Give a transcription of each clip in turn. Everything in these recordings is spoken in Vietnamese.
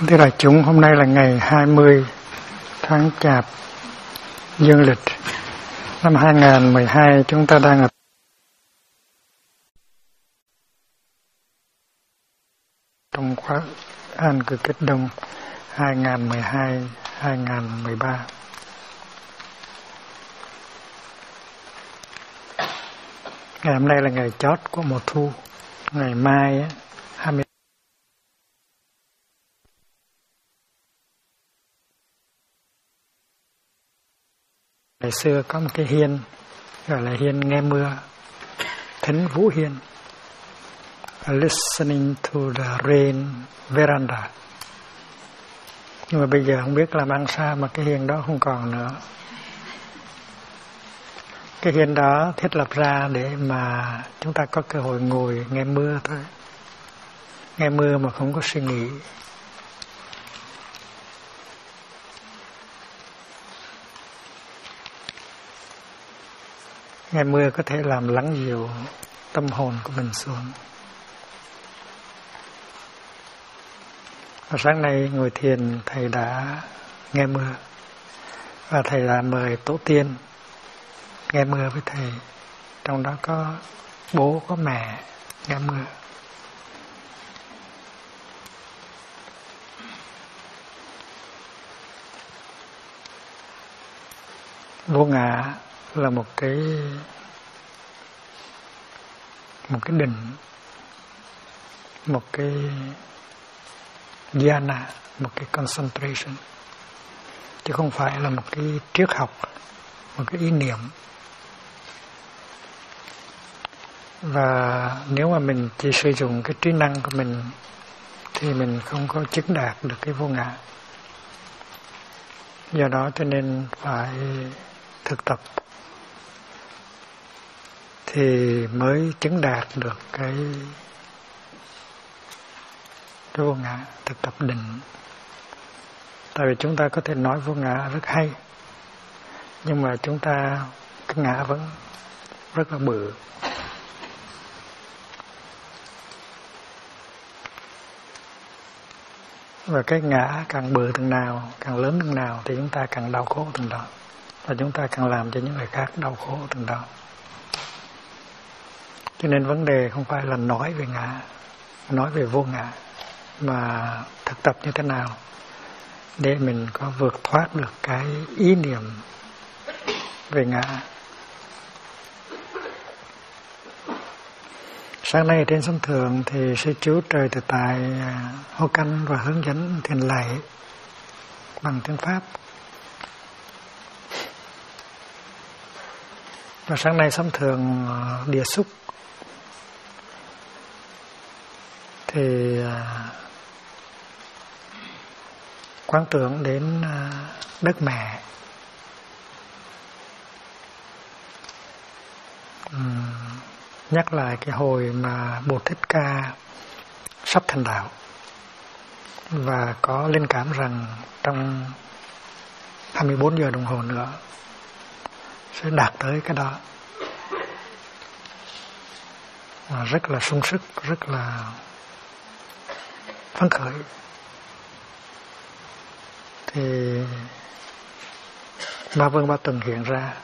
Thưa đại chúng, hôm nay là ngày 20 tháng Chạp dương lịch năm 2012. Chúng ta đang ở trong khóa An Cư Kết Đông 2012-2013. Ngày hôm nay là ngày chót của mùa thu. Ngày mai 20 ngày xưa có một cái hiên gọi là hiên nghe mưa, Thính Vũ Hiên, listening to the rain veranda. Nhưng mà bây giờ không biết làm ăn sao mà cái hiên đó không còn nữa. Cái hiên đó thiết lập ra để mà chúng ta có cơ hội ngồi nghe mưa thôi, nghe mưa mà không có suy nghĩ. Nghe mưa có thể làm lắng dịu tâm hồn của mình xuống. Và sáng nay ngồi thiền, thầy đã nghe mưa và thầy đã mời tổ tiên nghe mưa với thầy. Trong đó có bố, có mẹ nghe mưa. Vô ngã là một cái định, một cái dhyana, một cái concentration, chứ không phải là một cái triết học, một cái ý niệm. Và nếu mà mình chỉ sử dụng cái trí năng của mình thì mình không có chứng đạt được cái vô ngã. Do đó cho nên phải thực tập thì mới chứng đạt được cái vô ngã, thực tập định. Tại vì chúng ta có thể nói vô ngã rất hay, nhưng mà chúng ta cái ngã vẫn rất là bự. Và cái ngã càng bự từng nào, càng lớn từng nào thì chúng ta càng đau khổ từng đó. Và chúng ta càng làm cho những người khác đau khổ từng đó. Cho nên vấn đề không phải là nói về ngã, nói về vô ngã, mà thực tập như thế nào để mình có vượt thoát được cái ý niệm về ngã. Sáng nay trên sân thượng thì sư chú Trời Tự Tại hô canh và hướng dẫn thiền lạy bằng tiếng Pháp. Và sáng nay sấm thường địa xúc thì quán tưởng đến đất mẹ. Nhắc lại cái hồi mà Bồ Thích Ca sắp thành đạo và có linh cảm rằng trong 24 giờ đồng hồ nữa sẽ đạt tới cái đó. Và rất là sung sức, rất là phấn khởi. Thì Ma Vương Ba Tuần hiện ra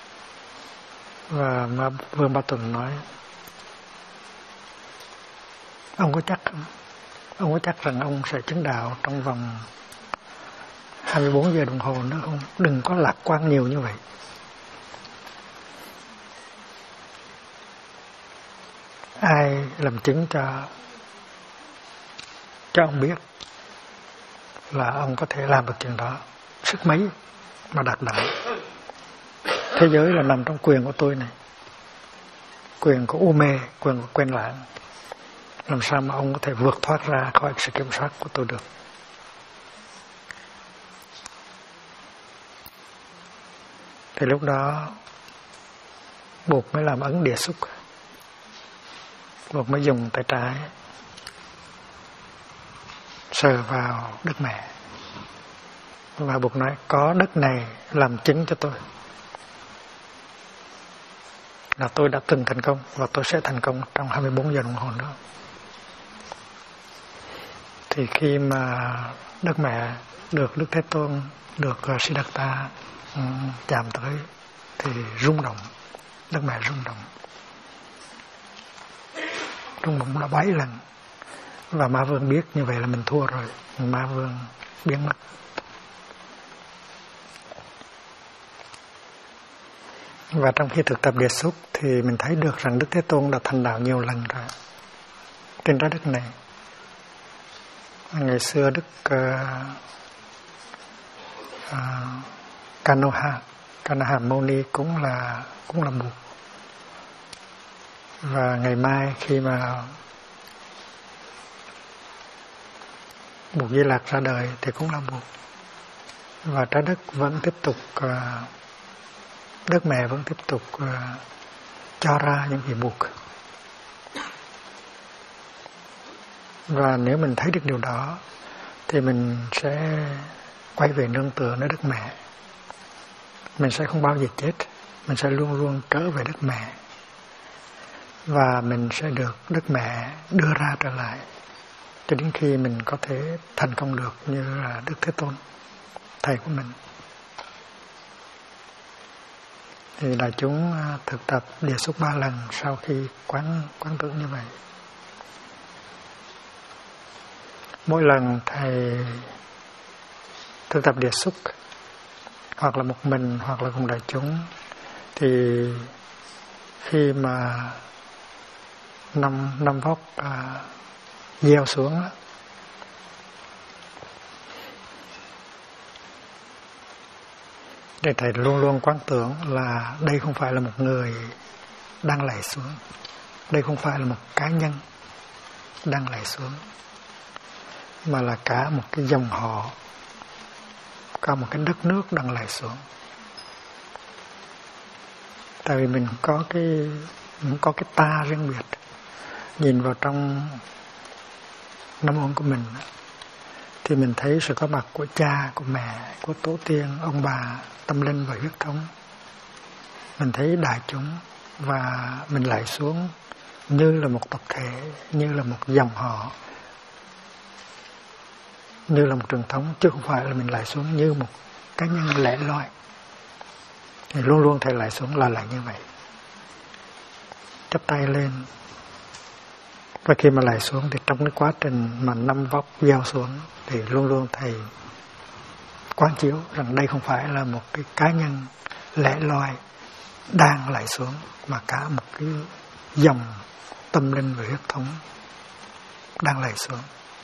và Ma Vương Ba Tuần nói: ông có chắc rằng ông sẽ chứng đạo trong vòng 24 giờ đồng hồ nữa không? Đừng có lạc quan nhiều như vậy. Ai làm chứng cho ông biết là ông có thể làm được chuyện đó? Sức mấy mà đạt đạo? Thế giới là nằm trong quyền của tôi này, quyền của u mê, quyền của quen lãng. Làm sao mà ông có thể vượt thoát ra khỏi sự kiểm soát của tôi được? Thì lúc đó Bụt mới làm ấn địa xúc. Bụt mới dùng tay trái sờ vào đất mẹ và Bụt nói: có đất này làm chứng cho tôi là tôi đã từng thành công và tôi sẽ thành công trong 24 giờ đồng hồ nữa. Thì khi mà Đức Mẹ được Đức Thế Tôn, được Siddhartha chạm tới thì rung động, Đức Mẹ rung động đã 7 lần. Và Ma Vương biết như vậy là mình thua rồi, Ma Vương biến mất. Và trong khi thực tập Địa Xúc thì mình thấy được rằng Đức Thế Tôn đã thành đạo nhiều lần rồi trên trái đất này. Ngày xưa Đức Kanaha Moni cũng là Bụt. Và ngày mai khi mà Bụt Di Lạc ra đời thì cũng là Bụt. Và trái đất vẫn tiếp tục, Đức Mẹ vẫn tiếp tục cho ra những vị Bụt. Và nếu mình thấy được điều đó thì mình sẽ quay về nương tựa nơi Đức Mẹ. Mình sẽ không bao giờ chết, mình sẽ luôn luôn trở về Đức Mẹ. Và mình sẽ được Đức Mẹ đưa ra trở lại cho đến khi mình có thể thành công được như là Đức Thế Tôn, Thầy của mình. Thì đại chúng thực tập Địa Xúc 3 lần sau khi quán tưởng như vậy. Mỗi lần thầy thực tập Địa Xúc, hoặc là một mình hoặc là cùng đại chúng, thì khi mà năm vóc gieo xuống để thầy luôn luôn quán tưởng là đây không phải là một người đang lạy xuống, đây không phải là một cá nhân đang lạy xuống, mà là cả một cái dòng họ, cả một cái đất nước đang lạy xuống. Tại vì mình có cái ta riêng biệt. Nhìn vào trong năm ôn của mình thì mình thấy sự có mặt của cha, của mẹ, của tổ tiên, ông bà, tâm linh và huyết thống. Mình thấy đại chúng và mình lại xuống như là một tập thể, như là một dòng họ, như là một truyền thống, chứ không phải là mình lại xuống như một cá nhân lẻ loi. Thì luôn luôn thầy lại xuống là lại như vậy, chắp tay lên. Và khi mà lại xuống thì trong cái quá trình mà năm vóc gieo xuống thì luôn luôn thầy quán chiếu rằng đây không phải là một cái cá nhân lẻ loi đang lại xuống, mà cả một cái dòng tâm linh và huyết thống đang lại xuống.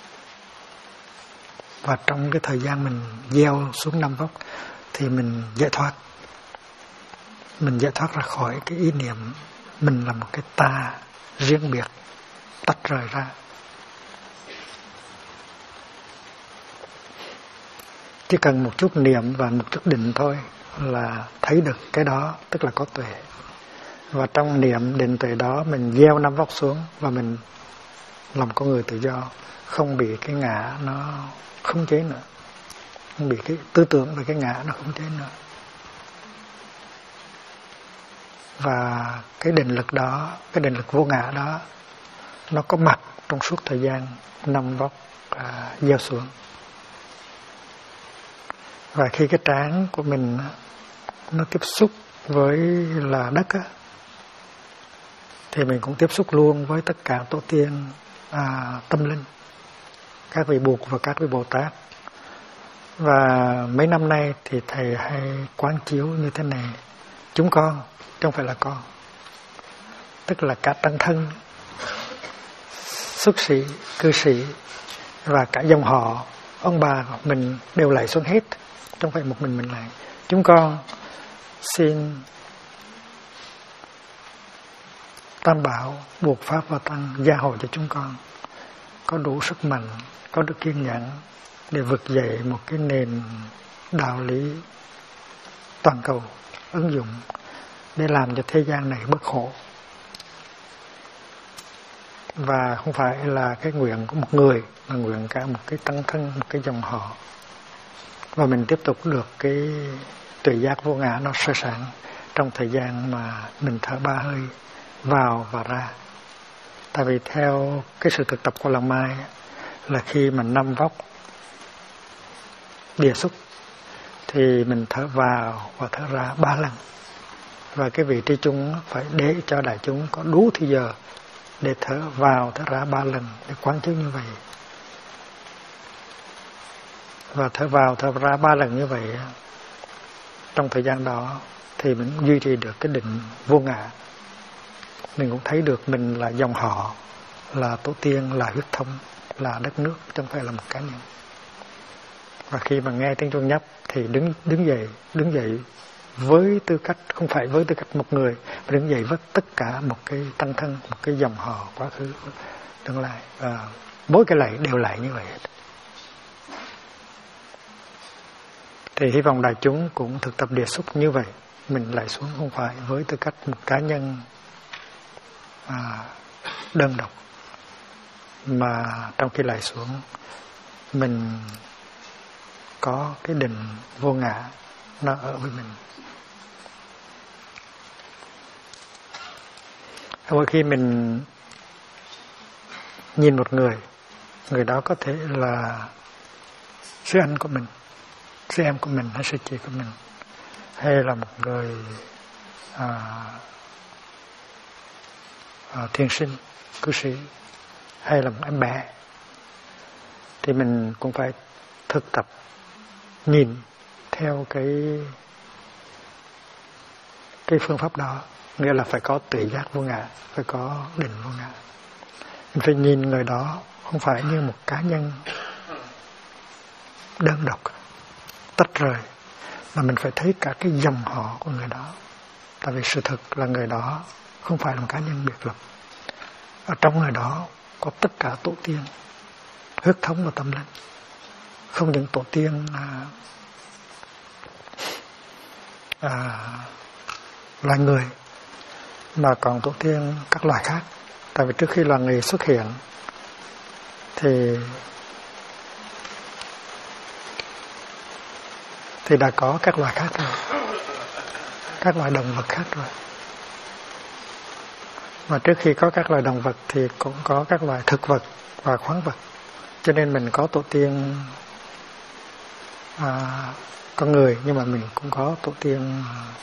Và trong cái thời gian mình gieo xuống năm vóc thì mình giải thoát. Mình giải thoát ra khỏi cái ý niệm mình là một cái ta riêng biệt, tách rời ra. Chỉ cần một chút niệm và một chút định thôi là thấy được cái đó, tức là có tuệ. Và trong niệm định tuệ đó mình gieo năm vóc xuống và mình làm con người tự do, không bị cái ngã nó khống chế nữa, không bị cái tư tưởng về cái ngã nó khống chế nữa. Và cái định lực đó, cái định lực vô ngã đó, nó có mặt trong suốt thời gian năm vóc gieo xuống. Và khi cái trán của mình nó tiếp xúc với là đất á, thì mình cũng tiếp xúc luôn với tất cả tổ tiên tâm linh, các vị Bụt và các vị Bồ Tát. Và mấy năm nay thì thầy hay quán chiếu như thế này: chúng con chứ không phải là con, tức là cả tăng thân, xuất sĩ, cư sĩ và cả dòng họ, ông bà của mình đều lại xuống hết, chứ không phải một mình lại. Chúng con xin Tam Bảo, Bụt, Pháp và Tăng gia hộ cho chúng con có đủ sức mạnh, có được kiên nhẫn để vực dậy một cái nền đạo lý toàn cầu ứng dụng để làm cho thế gian này bớt khổ. Và không phải là cái nguyện của một người, mà nguyện cả một cái tăng thân, một cái dòng họ. Và mình tiếp tục được cái tuệ giác vô ngã nó soi sáng trong thời gian mà mình thở 3 hơi vào và ra. Tại vì theo cái sự thực tập của Làng Mai là khi mà năm vóc địa xúc thì mình thở vào và thở ra 3 lần. Và cái vị trí chung phải để cho đại chúng có đủ thời giờ để thở vào thở ra 3 lần để quán chiếu như vậy. Và thở vào thở ra 3 lần như vậy, trong thời gian đó thì mình duy trì được cái định vô ngã. Mình cũng thấy được mình là dòng họ, là tổ tiên, là huyết thống, là đất nước, chứ không phải là một cá nhân. Và khi mà nghe tiếng chuông nhấp thì đứng dậy với tư cách, không phải với tư cách một người, mà đứng dậy với tất cả một cái tăng thân, một cái dòng họ quá khứ tương lai. Và mỗi cái lạy đều lại như vậy. Thì hy vọng đại chúng cũng thực tập địa xúc như vậy. Mình lại xuống không phải với tư cách một cá nhân đơn độc, mà trong khi lại xuống mình có cái định vô ngã nó ở với mình. Mỗi khi mình nhìn một người đó có thể là sư anh của mình, sư em của mình hay sư chị của mình, hay là một người thiền sinh, cư sĩ, hay là một em bé, thì mình cũng phải thực tập nhìn theo cái phương pháp đó. Nghĩa là phải có tự giác vô ngã, phải có định vô ngã. Mình phải nhìn người đó không phải như một cá nhân đơn độc tách rời, mà mình phải thấy cả cái dòng họ của người đó. Tại vì sự thực là người đó không phải là một cá nhân biệt lập. Ở trong người đó có tất cả tổ tiên, huyết thống và tâm linh. Không những tổ tiên loài người, mà còn tổ tiên các loài khác. Tại vì trước khi loài người xuất hiện thì đã có các loài khác rồi, các loài động vật khác rồi. Mà trước khi có các loài động vật thì cũng có các loài thực vật và khoáng vật. Cho nên mình có tổ tiên con người, nhưng mà mình cũng có tổ tiên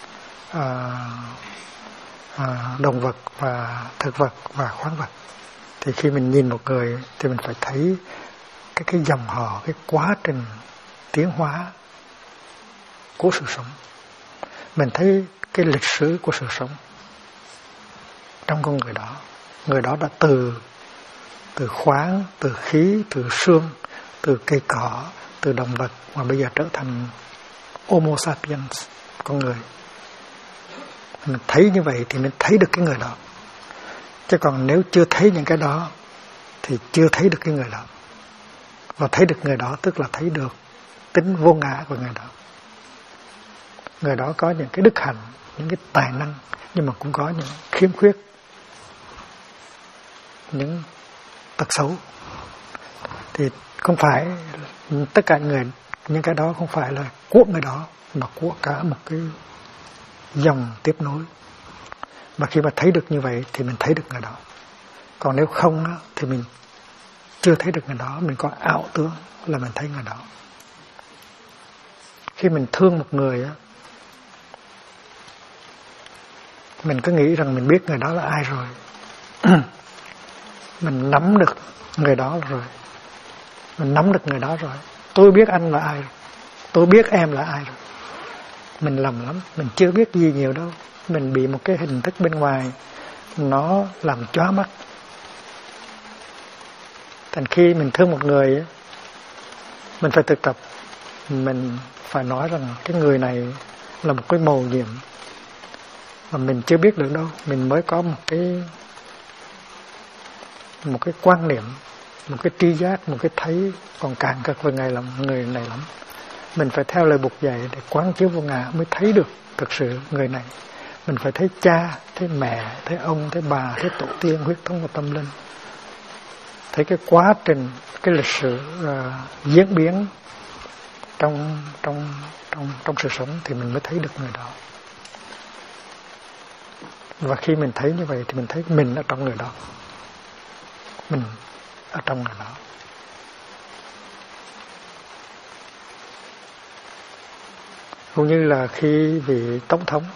động vật và thực vật và khoáng vật. Thì khi mình nhìn một người thì mình phải thấy cái dòng họ, cái quá trình tiến hóa của sự sống. Mình thấy cái lịch sử của sự sống trong con người đó. Người đó đã từ khoáng, từ khí, từ xương, từ cây cỏ, từ động vật, mà bây giờ trở thành Homo sapiens, con người. Mình thấy như vậy thì mình thấy được cái người đó. Chứ còn nếu chưa thấy những cái đó thì chưa thấy được cái người đó. Và thấy được người đó tức là thấy được tính vô ngã của người đó. Người đó có những cái đức hạnh, những cái tài năng, nhưng mà cũng có những khiếm khuyết, những tật xấu. Thì không phải tất cả những cái đó không phải là của người đó, mà của cả một cái dòng tiếp nối. Mà khi mà thấy được như vậy thì mình thấy được người đó. Còn nếu không á, thì mình chưa thấy được người đó, mình có ảo tưởng là mình thấy người đó. Khi mình thương một người á, mình cứ nghĩ rằng mình biết người đó là ai rồi. Mình nắm được người đó rồi. Mình nắm được người đó rồi. Tôi biết anh là ai rồi. Tôi biết em là ai rồi. Mình lầm lắm. Mình chưa biết gì nhiều đâu. Mình bị một cái hình thức bên ngoài nó làm chóa mắt. Thành khi mình thương một người á, mình phải thực tập. Mình phải nói rằng cái người này là một cái mầu nhiệm mà mình chưa biết được đâu. Mình mới có một cái quan niệm, một cái tri giác, một cái thấy còn cạn cực về người này lắm. Mình phải theo lời Bụt dạy để quán chiếu vô ngã mới thấy được thực sự người này. Mình phải thấy cha, thấy mẹ, thấy ông, thấy bà, thấy tổ tiên, huyết thống và tâm linh. Thấy cái quá trình, cái lịch sử diễn biến trong sự sống thì mình mới thấy được người đó. Và khi mình thấy như vậy thì mình thấy mình ở trong người đó. Mình ở trong người đó. Cũng như là khi vị tổng thống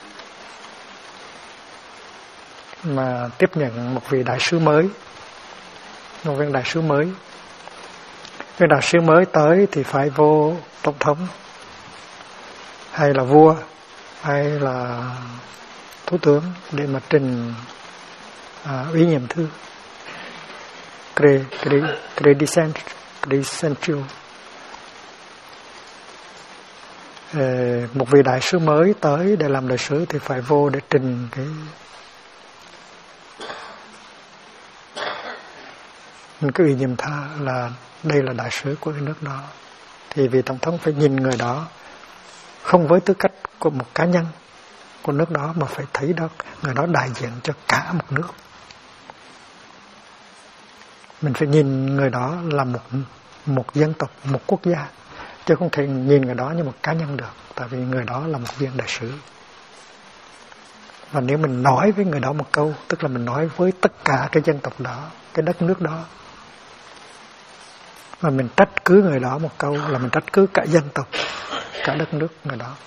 mà tiếp nhận một vị đại sứ mới, một viên đại sứ mới, viên đại sứ mới tới thì phải vô tổng thống hay là vua hay là thủ tướng để mà trình ủy nhiệm thư credential. Một vị đại sứ mới tới để làm đại sứ thì phải vô để trình cái ủy nhiệm thư là đây là đại sứ của cái nước đó. Thì vị tổng thống phải nhìn người đó không với tư cách của một cá nhân của nước đó, mà phải thấy đó người đó đại diện cho cả một nước. Mình phải nhìn người đó là một dân tộc, một quốc gia, chứ không thể nhìn người đó như một cá nhân được, tại vì người đó là một viên đại sứ. Và nếu mình nói với người đó một câu, tức là mình nói với tất cả cái dân tộc đó, cái đất nước đó, mà mình trách cứ người đó một câu là mình trách cứ cả dân tộc, cả đất nước người đó.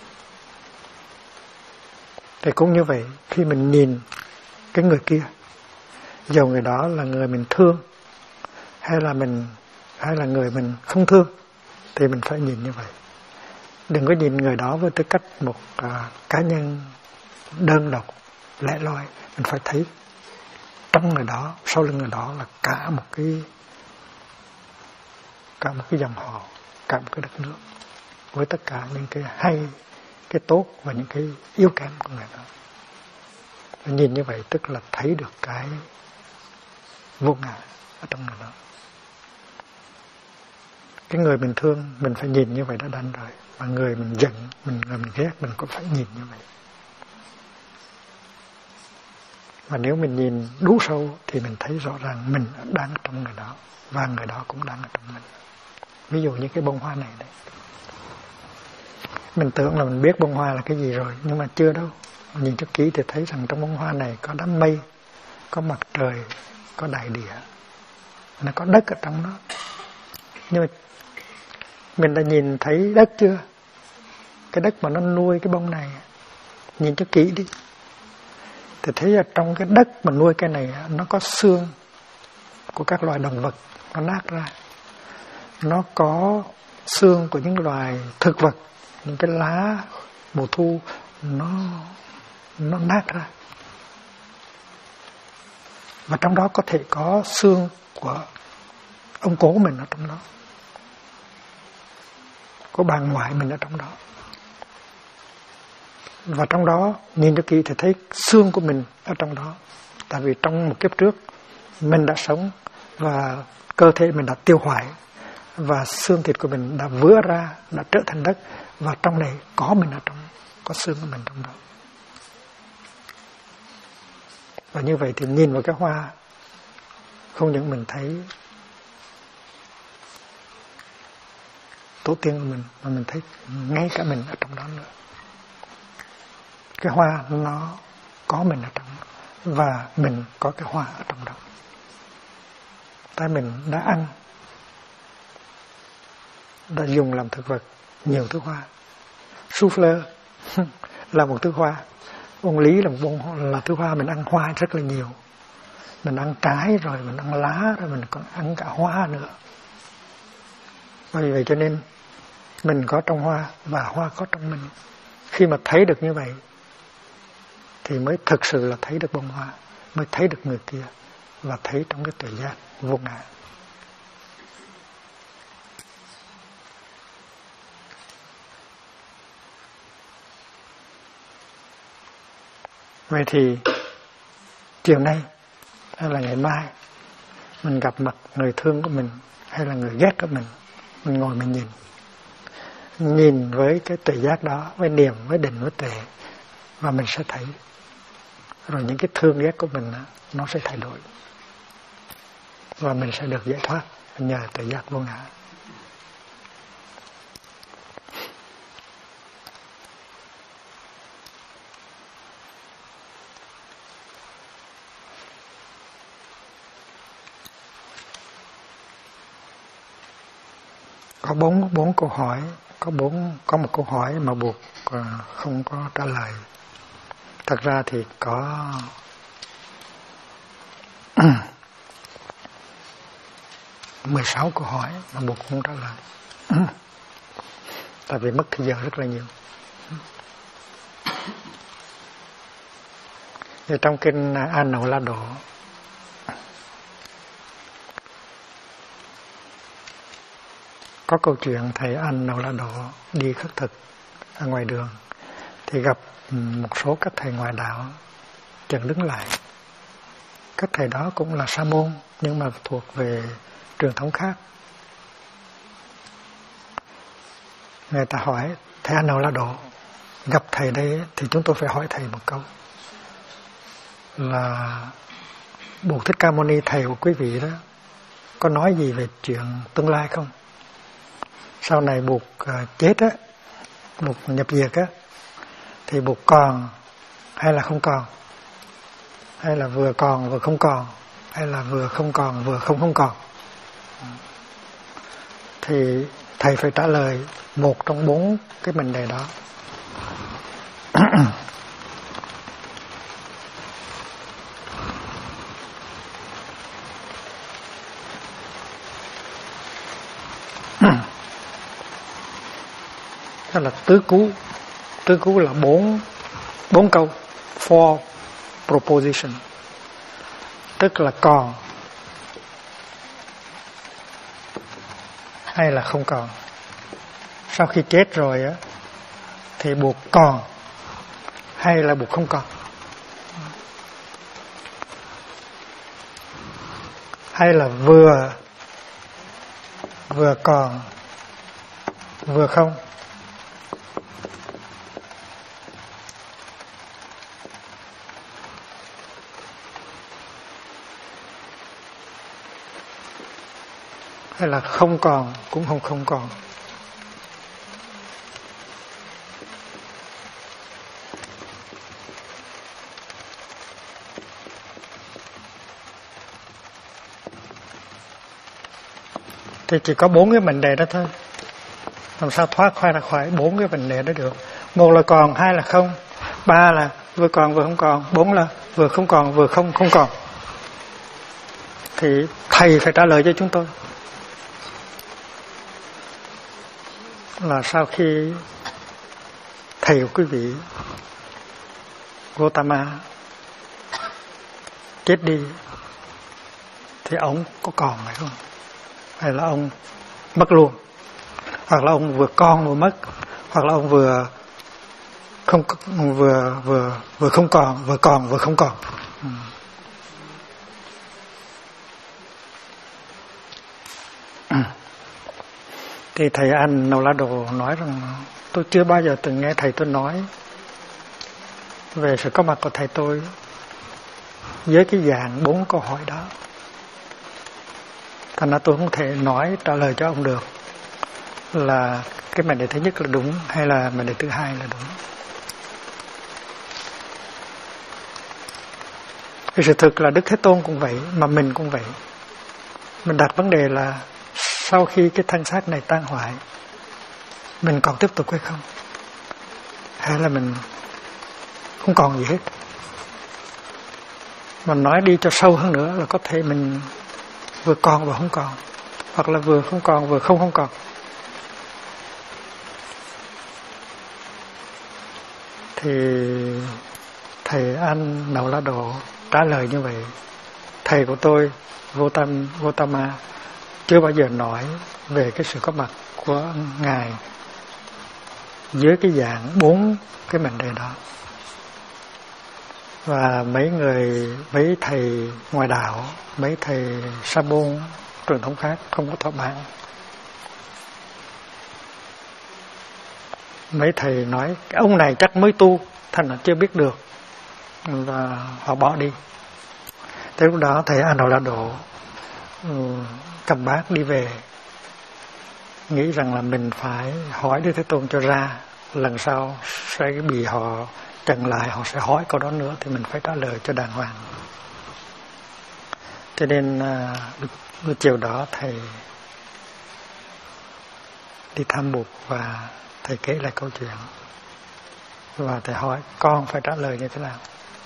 Thì cũng như vậy, khi mình nhìn cái người kia, dầu người đó là người mình thương hay là người mình không thương, thì mình phải nhìn như vậy. Đừng có nhìn người đó với tư cách một cá nhân đơn độc, lẻ loi. Mình phải thấy trong người đó, sau lưng người đó là cả một cái dòng họ, cả một cái đất nước, với tất cả những cái hay, cái tốt và những cái yếu kém của người đó. Và nhìn như vậy tức là thấy được cái vô ngã ở trong người đó. Cái người mình thương mình phải nhìn như vậy đã đành rồi. Mà người mình giận, người mình ghét mình cũng phải nhìn như vậy. Và nếu mình nhìn đủ sâu thì mình thấy rõ ràng mình đang ở trong người đó, và người đó cũng đang ở trong mình. Ví dụ như cái bông hoa này đấy, mình tưởng là mình biết bông hoa là cái gì rồi, nhưng mà chưa đâu. Nhìn cho kỹ thì thấy rằng trong bông hoa này có đám mây, có mặt trời, có đại địa, nó có đất ở trong đó. Nhưng mà mình đã nhìn thấy đất chưa? Cái đất mà nó nuôi cái bông này, nhìn cho kỹ đi, thì thấy là trong cái đất mà nuôi cái này nó có xương của các loài động vật nó nát ra, nó có xương của những loài thực vật, những cái lá mùa thu nó nát ra, và trong đó có thể có xương của ông cố mình ở trong đó, của bà ngoại mình ở trong đó. Và trong đó nhìn cho kỹ thì thấy xương của mình ở trong đó. Tại vì trong một kiếp trước mình đã sống và cơ thể mình đã tiêu hoại, và xương thịt của mình đã vữa ra, đã trở thành đất, và trong này có mình ở trong, có xương của mình trong đó. Và như vậy thì nhìn vào cái hoa, không những mình thấy tổ tiên của mình, mà mình thấy ngay cả mình ở trong đó nữa. Cái hoa nó có mình ở trong đó, và mình có cái hoa ở trong đó. Tại mình đã ăn, đã dùng làm thực vật nhiều thứ hoa. Souffleur là một thứ hoa, bông lý là thứ hoa. Mình ăn hoa rất là nhiều, mình ăn trái rồi mình ăn lá rồi mình còn ăn cả hoa nữa. Vì vậy cho nên mình có trong hoa và hoa có trong mình. Khi mà thấy được như vậy thì mới thực sự là thấy được bông hoa, mới thấy được người kia, và thấy trong cái tuệ giác vô ngã. Vậy thì chiều nay hay là ngày mai mình gặp mặt người thương của mình hay là người ghét của mình ngồi mình nhìn với cái tuệ giác đó, với niệm, với định, với tuệ, và mình sẽ thấy rồi những cái thương ghét của mình nó sẽ thay đổi, và mình sẽ được giải thoát nhờ tuệ giác vô ngã. Có bốn câu hỏi có một câu hỏi mà buộc không có trả lời. Thật ra thì có 16 câu hỏi mà buộc không trả lời. Tại vì mất thời giờ rất là nhiều. Thì trong kinh A Nậu La Độ có câu chuyện thầy Anh Nậu La Độ đi khất thực ở ngoài đường, thì gặp một số các thầy ngoại đạo chợt đứng lại. Các thầy đó cũng là sa môn nhưng mà thuộc về truyền thống khác. Người ta hỏi thầy Anh Nậu La Độ, gặp thầy đây thì chúng tôi phải hỏi thầy một câu là Bụt Thích Ca Mâu Ni, thầy của quý vị đó, có nói gì về chuyện tương lai không? Sau này Bụt chết á, Bụt nhập diệt á, thì Bụt còn hay là không còn? Hay là vừa còn vừa không còn? Hay là vừa không còn vừa không còn? Thì thầy phải trả lời một trong 4 cái vấn đề đó. Đó là tứ cứu. Tứ cứu là 4 câu, 4 proposition, tức là còn hay là không còn. Sau khi chết rồi á thì Bụt còn hay là Bụt không còn? Hay là vừa còn vừa không? Hay là không còn cũng không còn? Thì chỉ có 4 cái vấn đề đó thôi. Làm sao thoát ra khỏi 4 cái vấn đề đó được? 1 là còn, 2 là không, 3 là vừa còn vừa không còn, 4 là vừa không còn vừa không còn. Thì thầy phải trả lời cho chúng tôi là sau khi thầy của quý vị Gautama chết đi thì ông có còn phải không? Hay là ông mất luôn? Hoặc là ông vừa con vừa mất, hoặc là ông vừa không còn vừa không còn. Thì thầy Anh Nậu La Độ nói rằng tôi chưa bao giờ từng nghe thầy tôi nói về sự có mặt của thầy tôi với cái dạng 4 câu hỏi đó. Thành ra tôi không thể nói trả lời cho ông được là cái vấn đề thứ nhất là đúng hay là vấn đề thứ hai là đúng. Cái sự thực là Đức Thế Tôn cũng vậy, mà mình cũng vậy. Mình đặt vấn đề là sau khi cái thân xác này tan hoại, mình còn tiếp tục hay không? Hay là mình không còn gì hết? Mình nói đi cho sâu hơn nữa là có thể mình vừa còn vừa không còn, hoặc là vừa không còn vừa không còn. Thì thầy Anh Nậu La Độ trả lời như vậy. Thầy của tôi Gautama chưa bao giờ nói về cái sự có mặt của Ngài dưới cái dạng 4 cái vấn đề đó. Và mấy thầy ngoại đạo, mấy thầy sa môn truyền thống khác không có thỏa mãn. Mấy thầy nói cái ông này chắc mới tu, thành là chưa biết được, và họ bỏ đi. Thế lúc đó thầy Anh Nậu La Độ cầm bát đi về, nghĩ rằng là mình phải hỏi Đức Thế Tôn cho ra, lần sau sẽ bị họ trần lại, họ sẽ hỏi câu đó nữa thì mình phải trả lời cho đàng hoàng. Cho nên buổi chiều đó thầy đi thăm Bụt và thầy kể lại câu chuyện và thầy hỏi con phải trả lời như thế nào.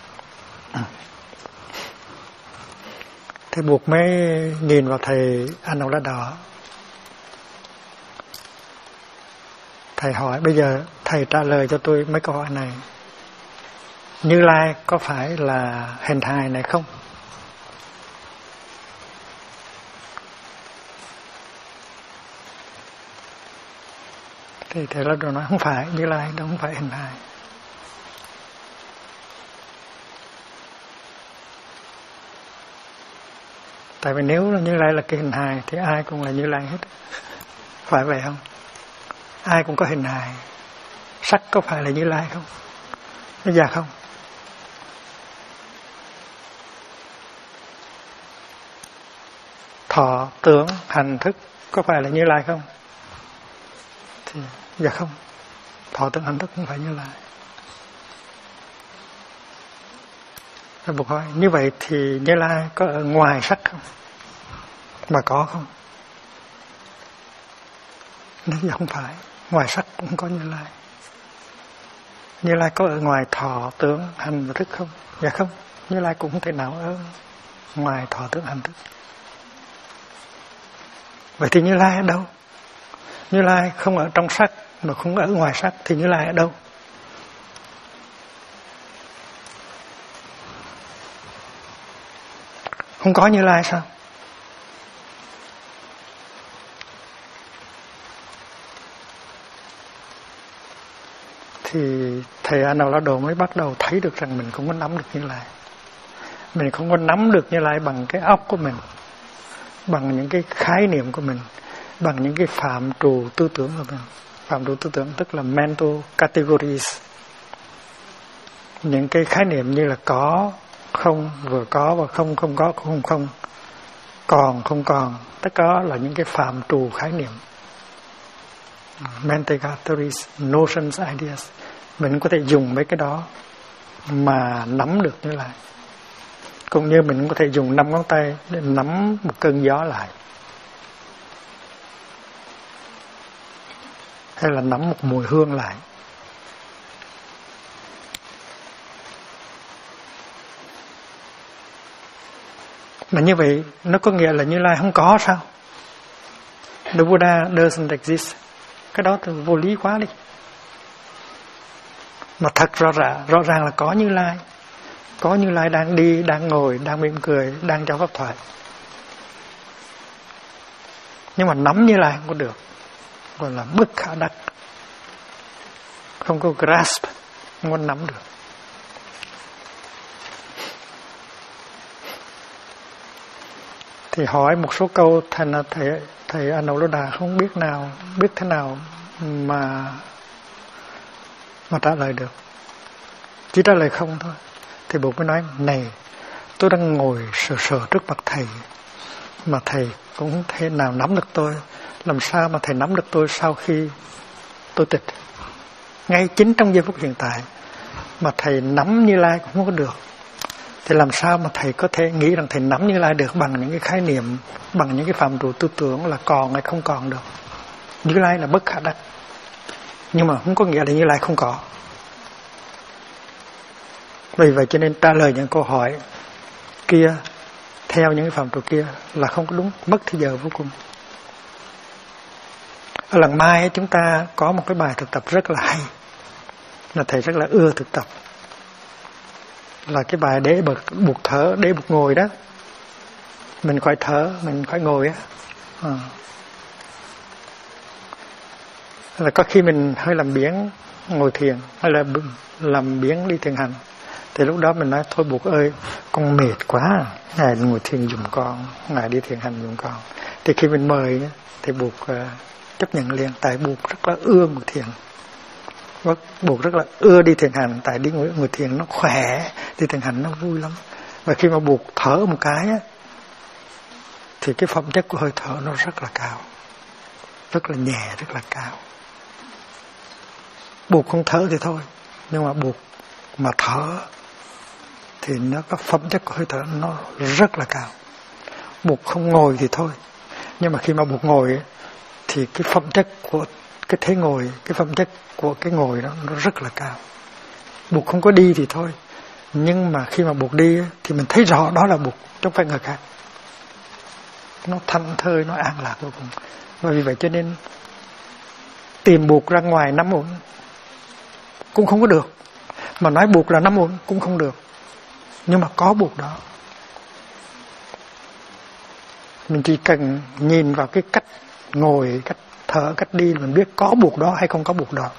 Thầy Bụt mới nhìn vào thầy Anuruddha. Thầy hỏi bây giờ thầy trả lời cho tôi mấy câu hỏi này. Như Lai có phải là hình hài này không? Thì thầy Anuruddha nói không phải, Như Lai đó không phải hình hài. Tại vì nếu Như Lai là cái hình hài thì ai cũng là Như Lai hết. Phải vậy không? Ai cũng có hình hài. Sắc có phải là Như Lai không? Nó dạ không? Thọ, tưởng, hành, thức có phải là Như Lai không? Thì dạ không. Thọ, tưởng, hành, thức không phải Như Lai. Rồi Bụt hỏi như vậy thì Như Lai có ở ngoài sắc không? Mà có không? Nếu dạ không phải, ngoài sắc cũng có Như Lai. Như Lai có ở ngoài thọ, tưởng, hành và thức không? Dạ không. Như Lai cũng không thể nào ở ngoài thọ, tưởng, hành, thức. Vậy thì Như Lai ở đâu? Như Lai không ở trong sắc mà không ở ngoài sắc thì Như Lai ở đâu? Không có Như Lai sao? Thì thầy Anuruddha mới bắt đầu thấy được rằng mình không có nắm được Như Lai. Mình không có nắm được Như Lai bằng cái óc của mình, bằng những cái khái niệm của mình, bằng những cái phạm trù tư tưởng của mình. Phạm trù tư tưởng tức là mental categories. Những cái khái niệm như là có, không, vừa có và không, không có, không, không, còn, không còn. Tất cả là những cái phạm trù khái niệm. Mental categories, notions, ideas. Mình có thể dùng mấy cái đó mà nắm được Như Lai. Cũng như mình có thể dùng 5 ngón tay để nắm một cơn gió lại, hay là nắm một mùi hương lại. Mà như vậy nó có nghĩa là Như Lai không có sao? The Buddha doesn't exist. Cái đó thì vô lý quá đi. Mà thật rõ ràng là có Như Lai. Có Như Lai đang đi, đang ngồi, đang mỉm cười, đang cho pháp thoại. Nhưng mà nắm Như Lai không có được, gọi là bất khả đắc. Không có grasp, không có nắm được. Thì hỏi một số câu thành thầy Anuruddha không biết thế nào mà trả lời được. Chỉ trả lời không thôi. Thì Bụt mới nói, này, tôi đang ngồi sờ trước mặt thầy, mà thầy cũng không thể nào nắm được tôi. Làm sao mà thầy nắm được tôi sau khi tôi tịch? Ngay chính trong giây phút hiện tại mà thầy nắm Như Lai cũng không có được. Thì làm sao mà thầy có thể nghĩ rằng thầy nắm Như Lai được bằng những cái khái niệm, bằng những cái phạm trù tư tưởng là còn hay không còn được? Như Lai là bất khả đắc, nhưng mà không có nghĩa là Như Lai không có. Vì vậy cho nên trả lời những câu hỏi kia theo những cái phạm trù kia là không có đúng, mất thời giờ vô cùng. Ở lần mai chúng ta có một cái bài thực tập rất là hay, là thầy rất là ưa thực tập, là cái bài để buộc thở, để buộc ngồi đó. Mình khỏi thở, mình khỏi ngồi á. Là có khi mình hơi làm biếng ngồi thiền, hay là làm biếng đi thiền hành, thì lúc đó mình nói thôi Bụt ơi, con mệt quá, ngài ngồi thiền giùm con, ngài đi thiền hành giùm con. Thì khi mình mời thì Bụt chấp nhận liền, tại Bụt rất là ưa ngồi thiền. Bụt rất là ưa đi thiền hành, tại đi ngồi thiền nó khỏe, đi thiền hành nó vui lắm. Và khi mà Bụt thở một cái á, thì cái phẩm chất của hơi thở nó rất là cao, rất là nhẹ, rất là cao. Bụt không thở thì thôi, nhưng mà Bụt mà thở thì nó có phẩm chất của hơi thở nó rất là cao. Bụt không ngồi thì thôi, nhưng mà khi mà Bụt ngồi thì cái phẩm chất của cái thế ngồi, cái phẩm chất của cái ngồi đó nó rất là cao. Buộc không có đi thì thôi, nhưng mà khi mà buộc đi thì mình thấy rõ đó là buộc, chứ không phải người khác. Nó thanh thơi, nó an lạc vô cùng. Và vì vậy cho nên tìm buộc ra ngoài nắm uẩn cũng không có được, mà nói buộc là nắm uẩn cũng không được, nhưng mà có buộc đó. Mình chỉ cần nhìn vào cái cách ngồi, cách thở, cách đi, mình biết có buộc đó hay không có buộc đó.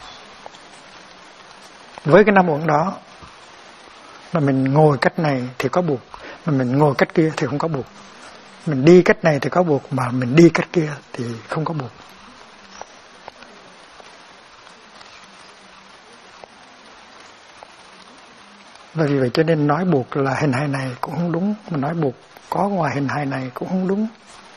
Với cái nắm uẩn đó, mà mình ngồi cách này thì có buộc, mà mình ngồi cách kia thì không có buộc. Mình đi cách này thì có buộc, mà mình đi cách kia thì không có buộc. Và vì vậy cho nên nói buộc là hình hài này cũng không đúng, mà nói buộc có ngoài hình hài này cũng không đúng.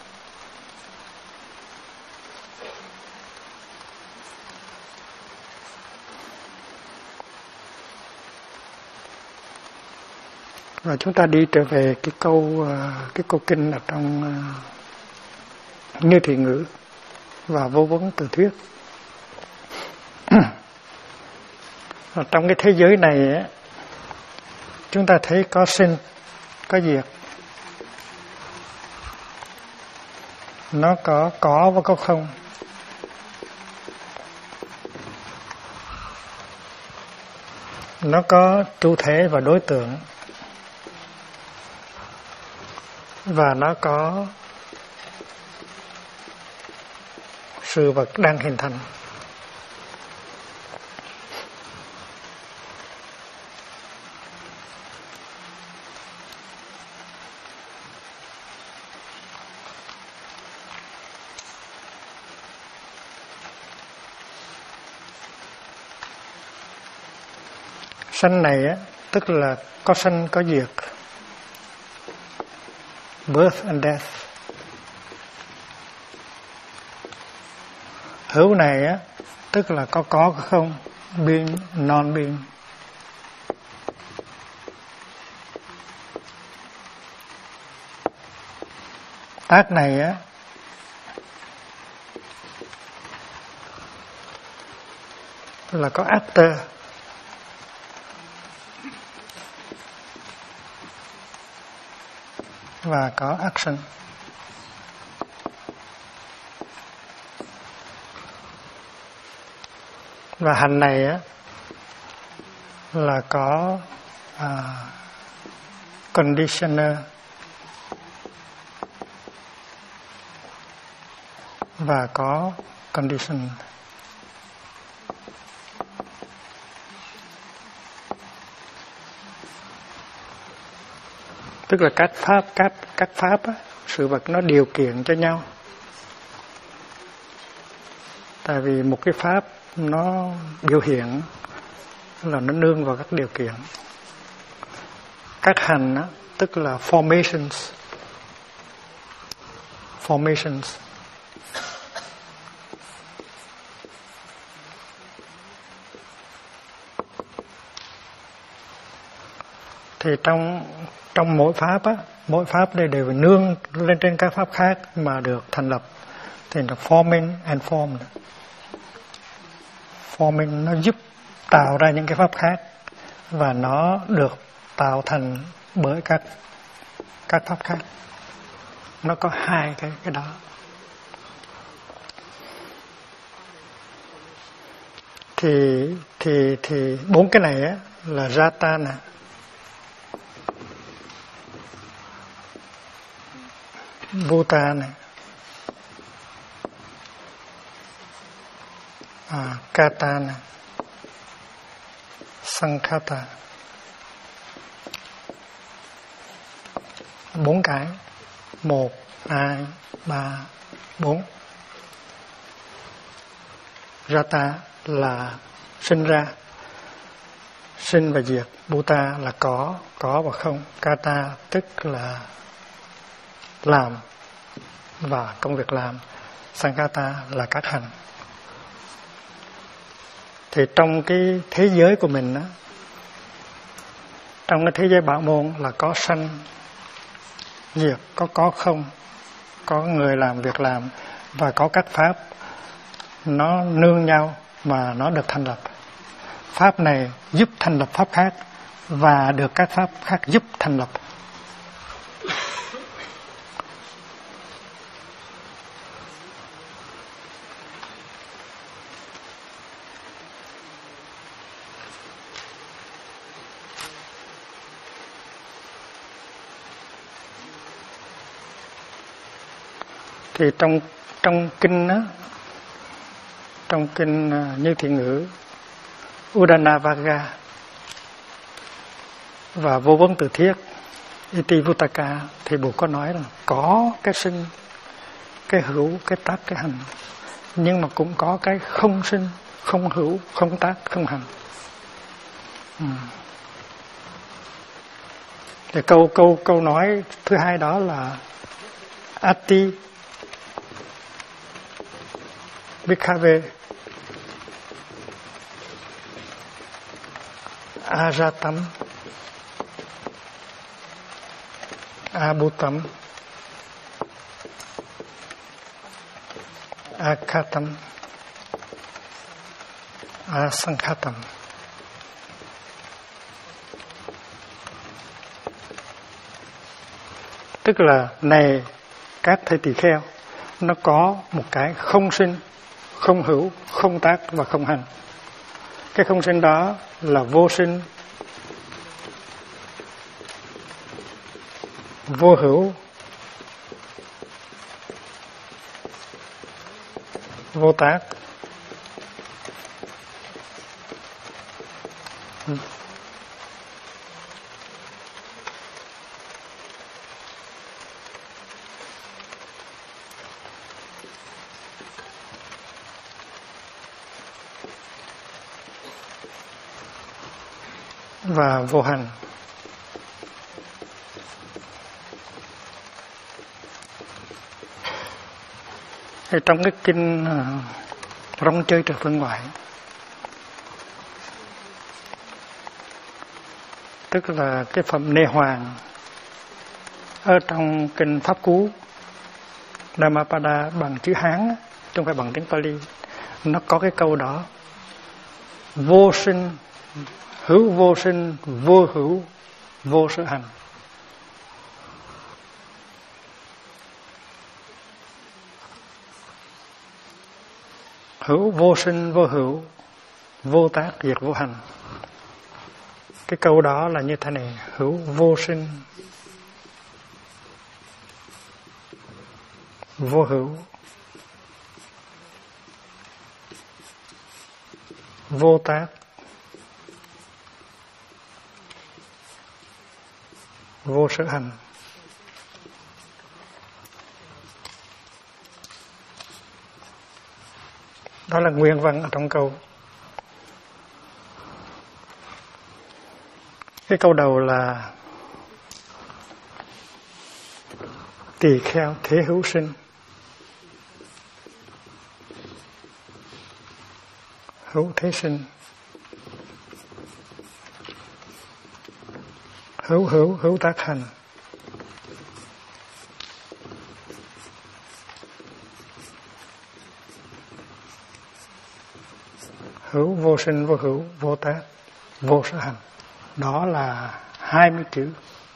Và chúng ta đi trở về cái câu kinh ở trong Như Thị Ngữ và Vô Vấn Từ Thuyết. Và trong cái thế giới này á, chúng ta thấy có sinh, có diệt. Nó có và có không. Nó có chủ thể và đối tượng. Và nó có sự vật đang hình thành. Sanh này á, tức là có sanh có diệt. Birth and death. Hữu này á, tức là có không, being, non-being. Ác này á, là có actor. Và có action. Và hành này á, là có conditioner và có condition. Tức là các pháp á, sự vật nó điều kiện cho nhau. Tại vì một cái pháp nó biểu hiện là nó nương vào các điều kiện. Các hành á, tức là formations. Thì trong mỗi pháp đây đều nương lên trên các pháp khác mà được thành lập, thì là forming and formed. Forming nó giúp tạo ra những cái pháp khác, và nó được tạo thành bởi các pháp khác. Nó có hai cái đó. Thì bốn cái này á, là Jatana, Bhutana, Katana, Sankhata. Bốn cái. 1, 2, 3, 4. Rata là sinh ra, sinh và diệt. Bhuta là có và không. Kata tức là làm và công việc làm. Sankhata là các hành. Thì trong cái thế giới của mình á, trong cái thế giới Bảo môn là có sanh diệt, có không, có người làm việc làm, và có các pháp nó nương nhau mà nó được thành lập. Pháp này giúp thành lập pháp khác và được các pháp khác giúp thành lập. Thì trong kinh đó, trong kinh Như Thiện Ngữ Udanavaga và Vô Vấn Tự Thiết Itivuttaka thì Bụt có nói là có cái sinh, cái hữu, cái tác, cái hành, nhưng mà cũng có cái không sinh, không hữu, không tác, không hành. Thì câu nói thứ hai đó là Ati Bhikkave Ajatam Abhutam Akhatam Asankhatam. Tức là này các thầy tỳ kheo, nó có một cái không sinh, không hữu, không tác và không hành. Cái không sinh đó là vô sinh, vô hữu, vô tác, và vô hành. Thì trong cái kinh Rong Chơi Trời Phương Ngoại, tức là cái phẩm Nê Hoàng ở trong kinh Pháp Cú Dhammapada bằng chữ Hán, chứ không phải bằng tiếng Pali, nó có cái câu đó: vô sinh, hữu vô sinh, vô hữu, vô sở hành. Hữu vô sinh, vô hữu, vô tác, diệt vô hành. Cái câu đó là như thế này: hữu vô sinh, vô hữu, vô tác, vô sở hành. Đó là nguyên văn ở trong câu. Cái câu đầu là tỳ kheo thế hữu sinh, hữu thế sinh, hữu tác hành. Hữu vô sinh, vô hữu, vô tác, vô sở hành. Đó là 20 chữ.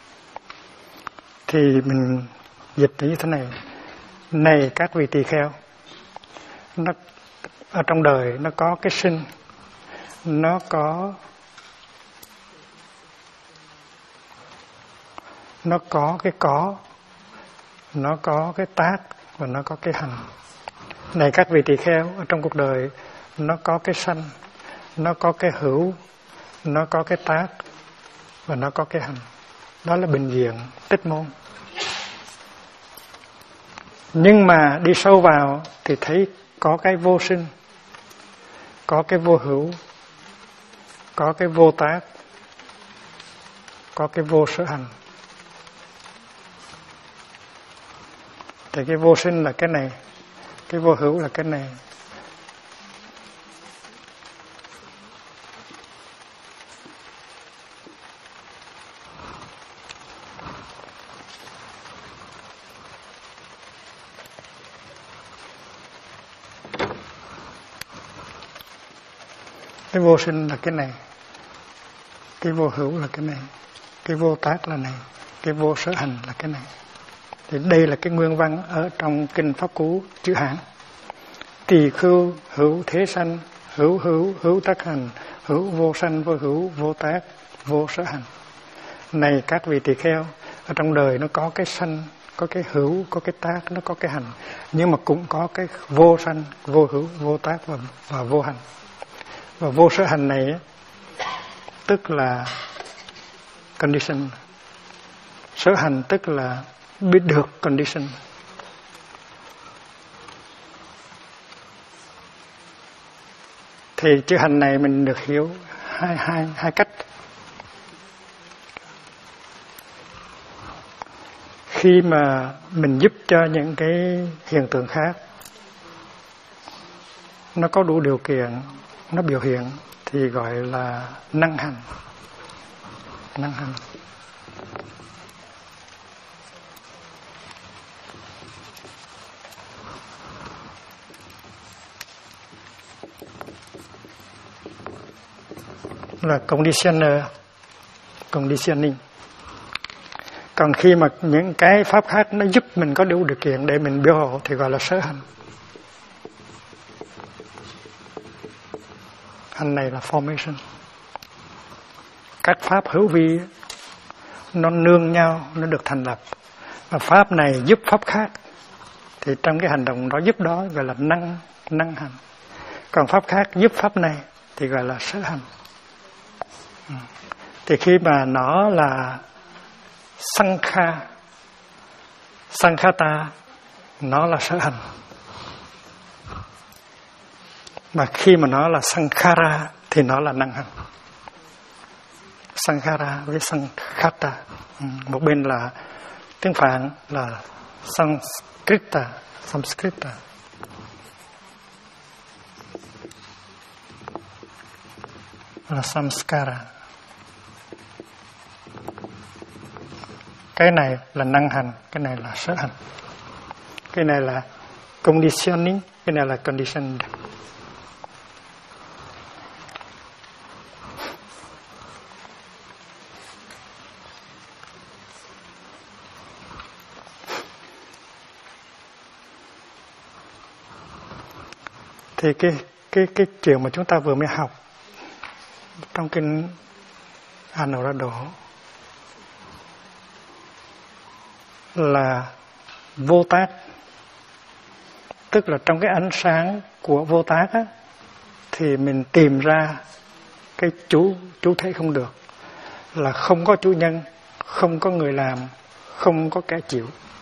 Thì mình dịch như thế này: này các vị tỳ kheo, nó ở trong đời nó có cái sinh, nó có cái nó có cái tác và nó có cái hành. Này các vị tỳ kheo, ở trong cuộc đời nó có cái sanh, nó có cái hữu, nó có cái tác và nó có cái hành. Đó là bình diện tích môn. Nhưng mà đi sâu vào thì thấy có cái vô sinh, có cái vô hữu, có cái vô tác, có cái vô sở hành. Thì cái vô sinh là cái này, cái vô hữu là cái này. Cái vô sinh là cái này, cái vô hữu là cái này, cái vô tác là này, cái vô sở hành là cái này. Thì đây là cái nguyên văn ở trong kinh Pháp Cú chữ Hán. Tỳ khưu hữu thế sanh, hữu hữu hữu tác hành, hữu vô sanh vô hữu, vô tác vô sở hành. Này các vị tỳ kheo, ở trong đời nó có cái sanh, có cái hữu, có cái tác, nó có cái hành, nhưng mà cũng có cái vô sanh, vô hữu, vô tác và vô hành. Và vô sở hành này tức là condition. Sở hành tức là biết được condition. Thì chữ hành này mình được hiểu hai cách. Khi mà mình giúp cho những cái hiện tượng khác nó có đủ điều kiện, nó biểu hiện thì gọi là năng hành. Năng hành. Là conditioner, conditioning. Còn khi mà những cái pháp khác nó giúp mình có đủ điều kiện để mình biểu hộ thì gọi là sở hành. Hành này là formation. Các pháp hữu vi nó nương nhau, nó được thành lập. Và pháp này giúp pháp khác. Thì trong cái hành động đó giúp đó gọi là năng hành. Còn pháp khác giúp pháp này thì gọi là sở hành. Thì khi mà nó là sankhata, nó là sở hành. Mà khi mà nó là sankhara thì nó là năng hành. Sankhara với sankhata, một bên là tiếng Phạn là Sanskrit, là samskara. Cái này là năng hành, cái này là sở hành. Cái này là conditioning, cái này là conditioned. Thì cái chuyện mà chúng ta vừa mới học trong kinh Anuradha là vô tác, tức là trong cái ánh sáng của vô tác á, thì mình tìm ra cái chủ thể không được, là không có chủ nhân, không có người làm, không có kẻ chịu.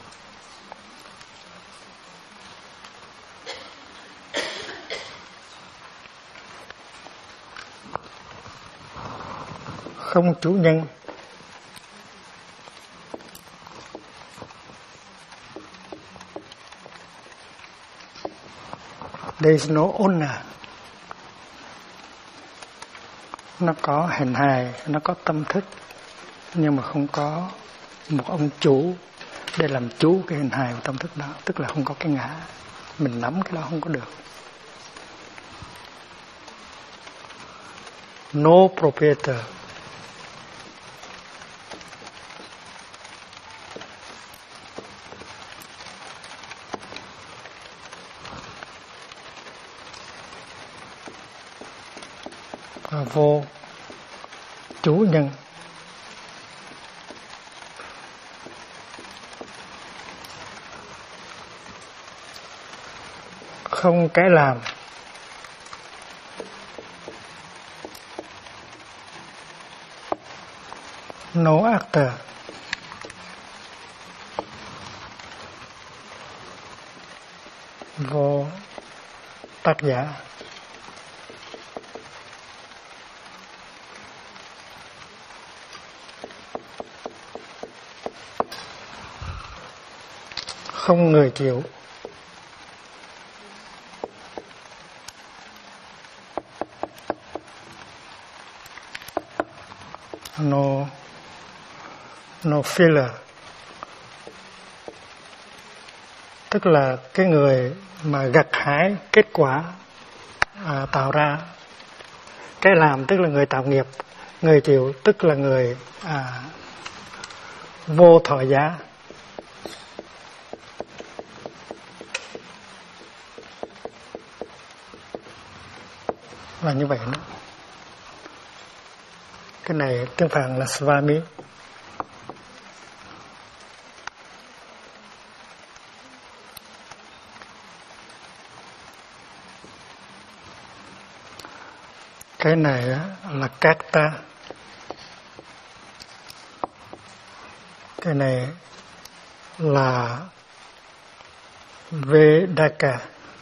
Không chủ nhân. There is no owner. Nó có hình hài, nó có tâm thức, nhưng mà không có một ông chủ để làm chủ cái hình hài và tâm thức đó. Tức là không có cái ngã. Mình nắm cái đó không có được. No proprietor. Vô chủ nhân. Không cái làm. No actor. Vô tác giả. Không người chịu. No feeler. Tức là cái người mà gặt hái kết quả tạo ra cái làm tức là người tạo nghiệp, người chịu tức là người vô thọ giá. Là như vậy đó. Cái này tiếng Phạn là Swami. Cái này là Karta. Cái này là Vedaka.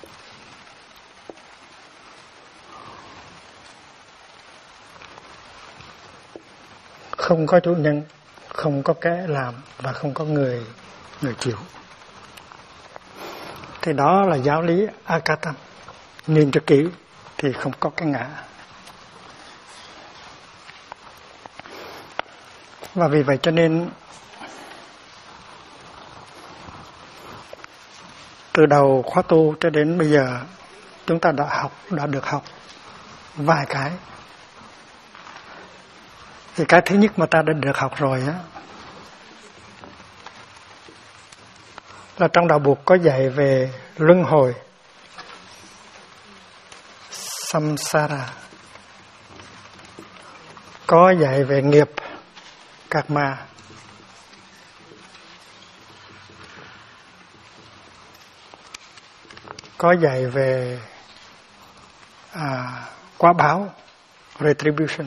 Không có chủ nhân, không có cái làm và không có người chịu. Thì đó là giáo lý Akatam. Nhìn cho kỹ thì không có cái ngã. Và vì vậy cho nên từ đầu khóa tu cho đến bây giờ chúng ta đã được học vài cái. Thì cái thứ nhất mà ta đã được học rồi á là trong đạo Bụt có dạy về luân hồi, samsara, có dạy về nghiệp, karma, có dạy về quả báo, retribution.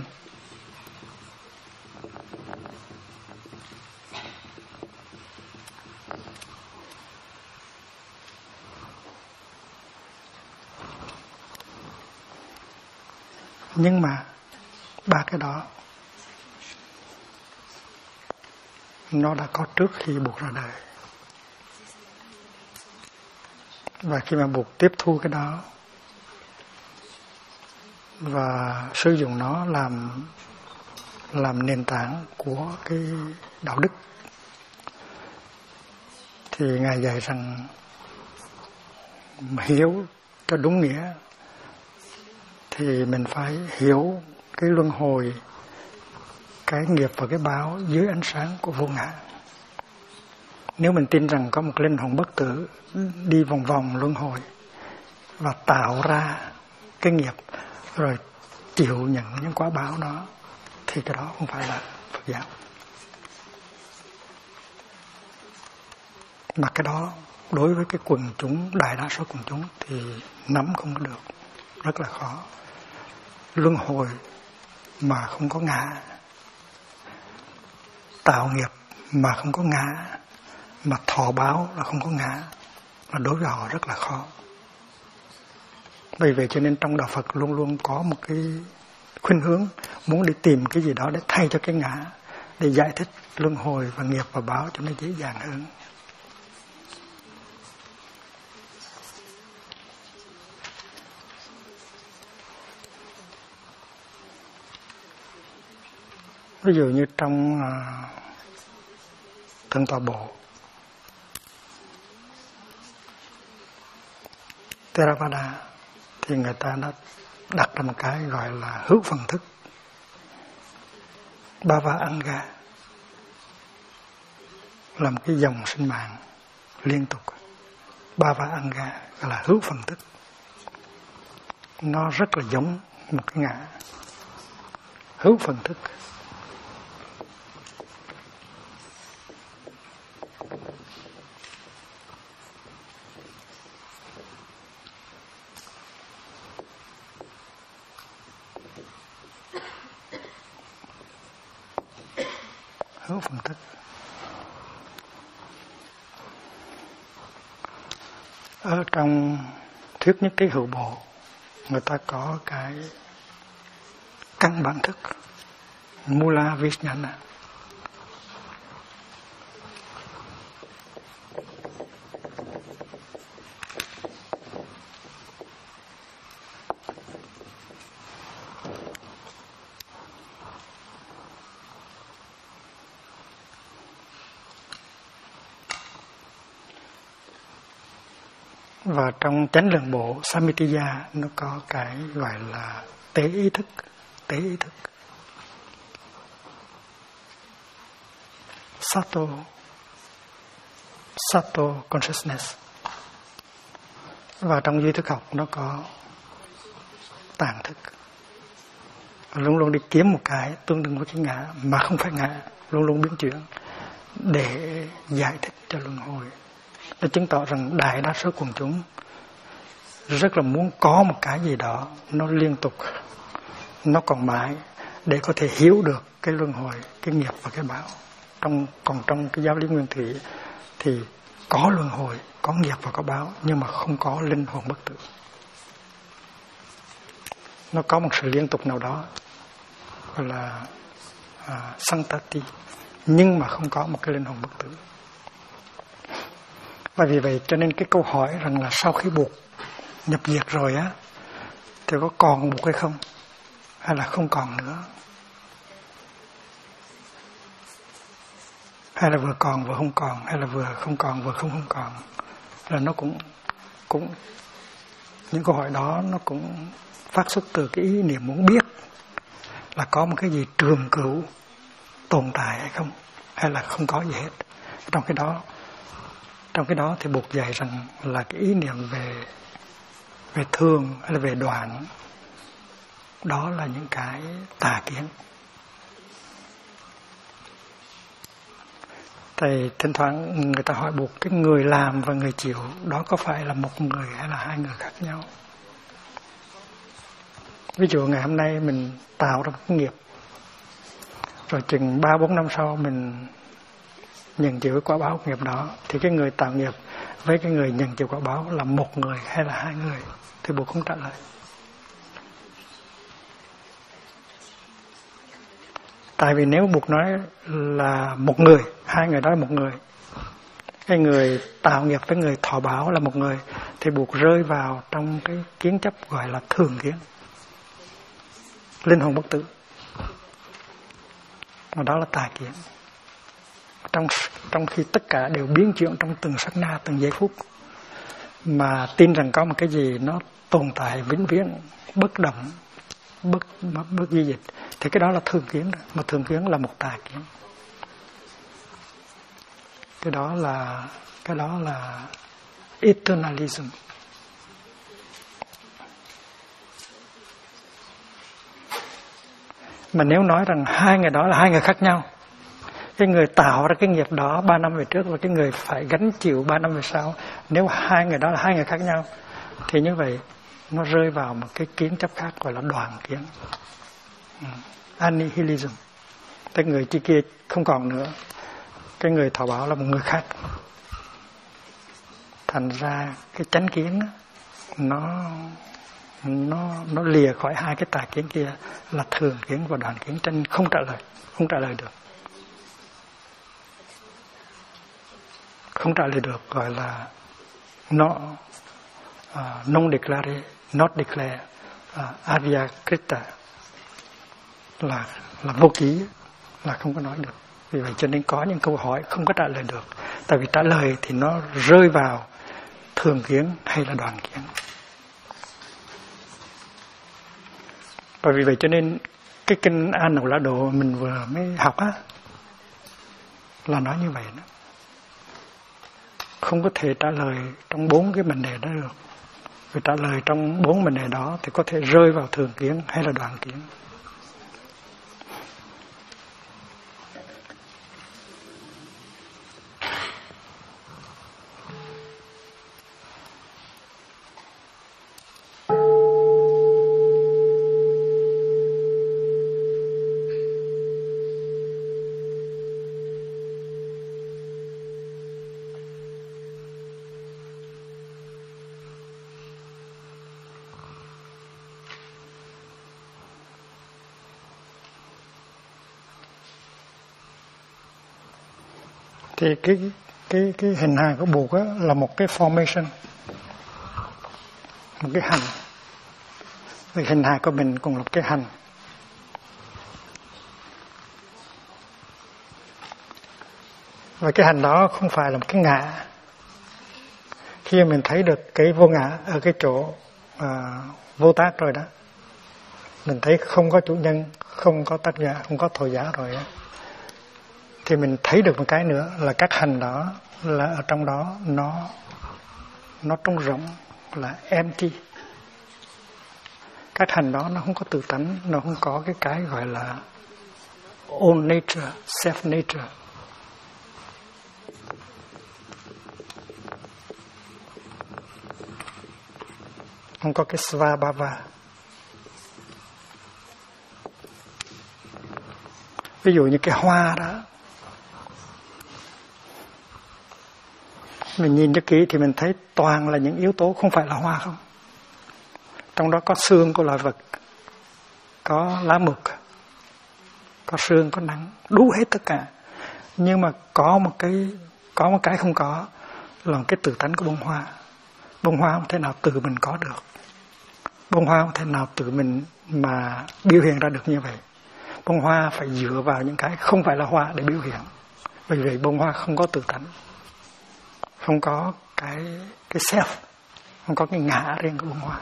Nhưng mà ba cái đó nó đã có trước khi Bụt ra đời. Và khi mà Bụt tiếp thu cái đó và sử dụng nó làm nền tảng của cái đạo đức, thì Ngài dạy rằng hiểu cho đúng nghĩa thì mình phải hiểu cái luân hồi, cái nghiệp và cái báo dưới ánh sáng của vô ngã. Nếu mình tin rằng có một linh hồn bất tử đi vòng vòng luân hồi và tạo ra cái nghiệp rồi chịu nhận những quả báo đó, thì cái đó không phải là Phật giáo. Mà cái đó đối với cái quần chúng, đại đa số quần chúng thì nắm không có được, rất là khó. Luân hồi mà không có ngã, tạo nghiệp mà không có ngã, mà thọ báo là không có ngã, là đối với họ rất là khó. Vì vậy cho nên trong đạo Phật luôn luôn có một cái khuynh hướng muốn đi tìm cái gì đó để thay cho cái ngã, để giải thích luân hồi và nghiệp và báo cho nó dễ dàng hơn. Ví dụ như trong Thân Tọa Bộ, Theravada, thì người ta đã đặt ra một cái gọi là hữu phần thức, Bhava Anga, là một cái dòng sinh mạng liên tục. Bhava Anga gọi là hữu phần thức. Nó rất là giống một cái ngã. Hữu phần thức. Hữu phần thức. Ở trong thuyết nhất cái hữu bộ, người ta có cái căn bản thức, Mula Vijnana. Và trong chánh lượng bộ Samitya nó có cái gọi là tế ý thức, tế ý thức. Sato consciousness. Và trong duy thức học nó có tàng thức. Luôn luôn đi kiếm một cái tương đương với cái ngã mà không phải ngã, luôn luôn biến chuyển để giải thích cho luân hồi. Nó chứng tỏ rằng đại đa số quần chúng rất là muốn có một cái gì đó nó liên tục, nó còn mãi để có thể hiểu được cái luân hồi, cái nghiệp và cái báo. Còn trong cái giáo lý nguyên thủy thì có luân hồi, có nghiệp và có báo, nhưng mà không có linh hồn bất tử. Nó có một sự liên tục nào đó gọi là santati, nhưng mà không có một cái linh hồn bất tử. Và vì vậy cho nên cái câu hỏi rằng là sau khi buộc nhập diệt rồi á thì có còn buộc hay không, hay là không còn nữa, hay là vừa còn vừa không còn, hay là vừa không còn vừa không còn, là nó cũng những câu hỏi đó nó cũng phát xuất từ cái ý niệm muốn biết là có một cái gì trường cửu tồn tại hay không, hay là không có gì hết. Trong cái đó thì buộc dạy rằng là cái ý niệm về thường hay là về đoạn, đó là những cái tà kiến. Thì thỉnh thoảng người ta hỏi buộc cái người làm và người chịu đó có phải là một người hay là hai người khác nhau. Ví dụ ngày hôm nay mình tạo ra một cái nghiệp, rồi chừng 3-4 năm sau mình nhận chịu cái quả báo nghiệp đó, thì cái người tạo nghiệp với cái người nhận chịu quả báo là một người hay là hai người, thì buộc không trả lời. Tại vì nếu buộc nói là một người, hai người đó là một người, cái người tạo nghiệp với người thọ báo là một người, thì buộc rơi vào trong cái kiến chấp gọi là thường kiến, linh hồn bất tử, và đó là tà kiến. Trong khi tất cả đều biến chuyển trong từng sát na, từng giây phút, mà tin rằng có một cái gì nó tồn tại vĩnh viễn, bất động, bất di dịch, thì cái đó là thường kiến. Mà thường kiến là một tà kiến. Cái đó là eternalism. Mà nếu nói rằng hai người đó là hai người khác nhau, cái người tạo ra cái nghiệp đó 3 năm về trước và cái người phải gánh chịu 3 năm về sau, nếu hai người đó là hai người khác nhau, thì như vậy nó rơi vào một cái kiến chấp khác gọi là đoàn kiến, annihilism. Cái người kia không còn nữa, cái người thọ báo là một người khác. Thành ra cái chánh kiến nó lìa khỏi hai cái tà kiến kia là thường kiến và đoàn kiến, cho nên không trả lời được. Không trả lời được gọi là non declare, not declare, avyakrita, là vô ký, là không có nói được. Vì vậy cho nên có những câu hỏi không có trả lời được, tại vì trả lời thì nó rơi vào thường kiến hay là đoàn kiến. Và vì vậy cho nên cái kinh A Nậu La Độ mình vừa mới học á, là nói như vậy đó. Không có thể trả lời trong 4 cái vấn đề đó được. Vì trả lời trong 4 vấn đề đó thì có thể rơi vào thường kiến hay là đoàn kiến. Thì cái hình hài của buộc á là một cái formation, một cái hành. Vì hình hài của mình cũng là một cái hành. Và cái hành đó không phải là một cái ngã. Khi mình thấy được cái vô ngã ở cái chỗ vô tác rồi đó, mình thấy không có chủ nhân, không có tác giả, không có thọ giả rồi á, thì mình thấy được một cái nữa là các hành đó là ở trong đó nó trống rỗng, là empty. Các hành đó nó không có tự tánh, nó không có cái gọi là own nature, self nature. Không có cái svabhava. Ví dụ như cái hoa đó, mình nhìn cho kỹ thì mình thấy toàn là những yếu tố không phải là hoa không. Trong đó có xương của loài vật, có lá mục, có sương, có nắng, đủ hết tất cả. Nhưng mà có một cái không có là cái tự tánh của bông hoa. Bông hoa không thể nào tự mình có được. Bông hoa không thể nào tự mình mà biểu hiện ra được như vậy. Bông hoa phải dựa vào những cái không phải là hoa để biểu hiện. Bởi vì bông hoa không có tự tánh, không có cái self, không có cái ngã riêng của bông hoa.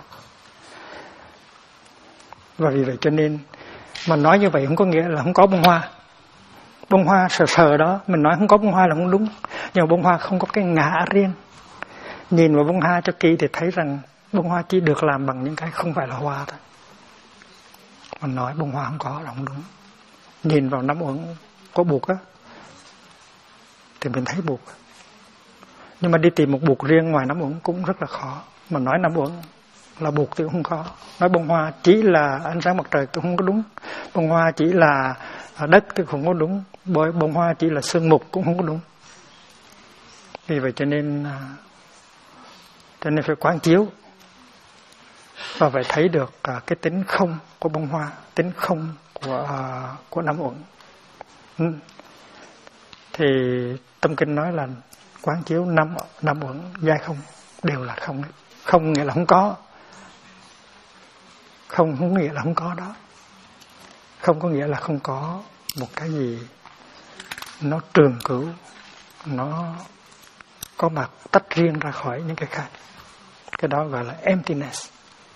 Và vì vậy cho nên mà nói như vậy không có nghĩa là không có bông hoa. Bông hoa sờ đó, mình nói không có bông hoa là không đúng. Nhưng mà bông hoa không có cái ngã riêng. Nhìn vào bông hoa cho kỹ thì thấy rằng bông hoa chỉ được làm bằng những cái không phải là hoa thôi. Mình nói bông hoa không có là không đúng. Nhìn vào nắm uống có buộc á thì mình thấy buộc. Nhưng mà đi tìm một buộc riêng ngoài nắm uống cũng rất là khó. Mà nói nắm uống là buộc thì cũng không có. Nói bông hoa chỉ là ánh sáng mặt trời cũng không có đúng. Bông hoa chỉ là đất thì không có đúng. Bởi bông hoa chỉ là sương mục cũng không có đúng. Vì vậy cho nên phải quán chiếu và phải thấy được cái tính không của bông hoa, tính không của nắm uẩn. Thì tâm kinh nói là quán chiếu năm uẩn giai không đều là không. Không nghĩa là không có. Không nghĩa là không có đó. Không có nghĩa là không có một cái gì nó trường cửu, nó có mặt tách riêng ra khỏi những cái khác. Cái đó gọi là emptiness.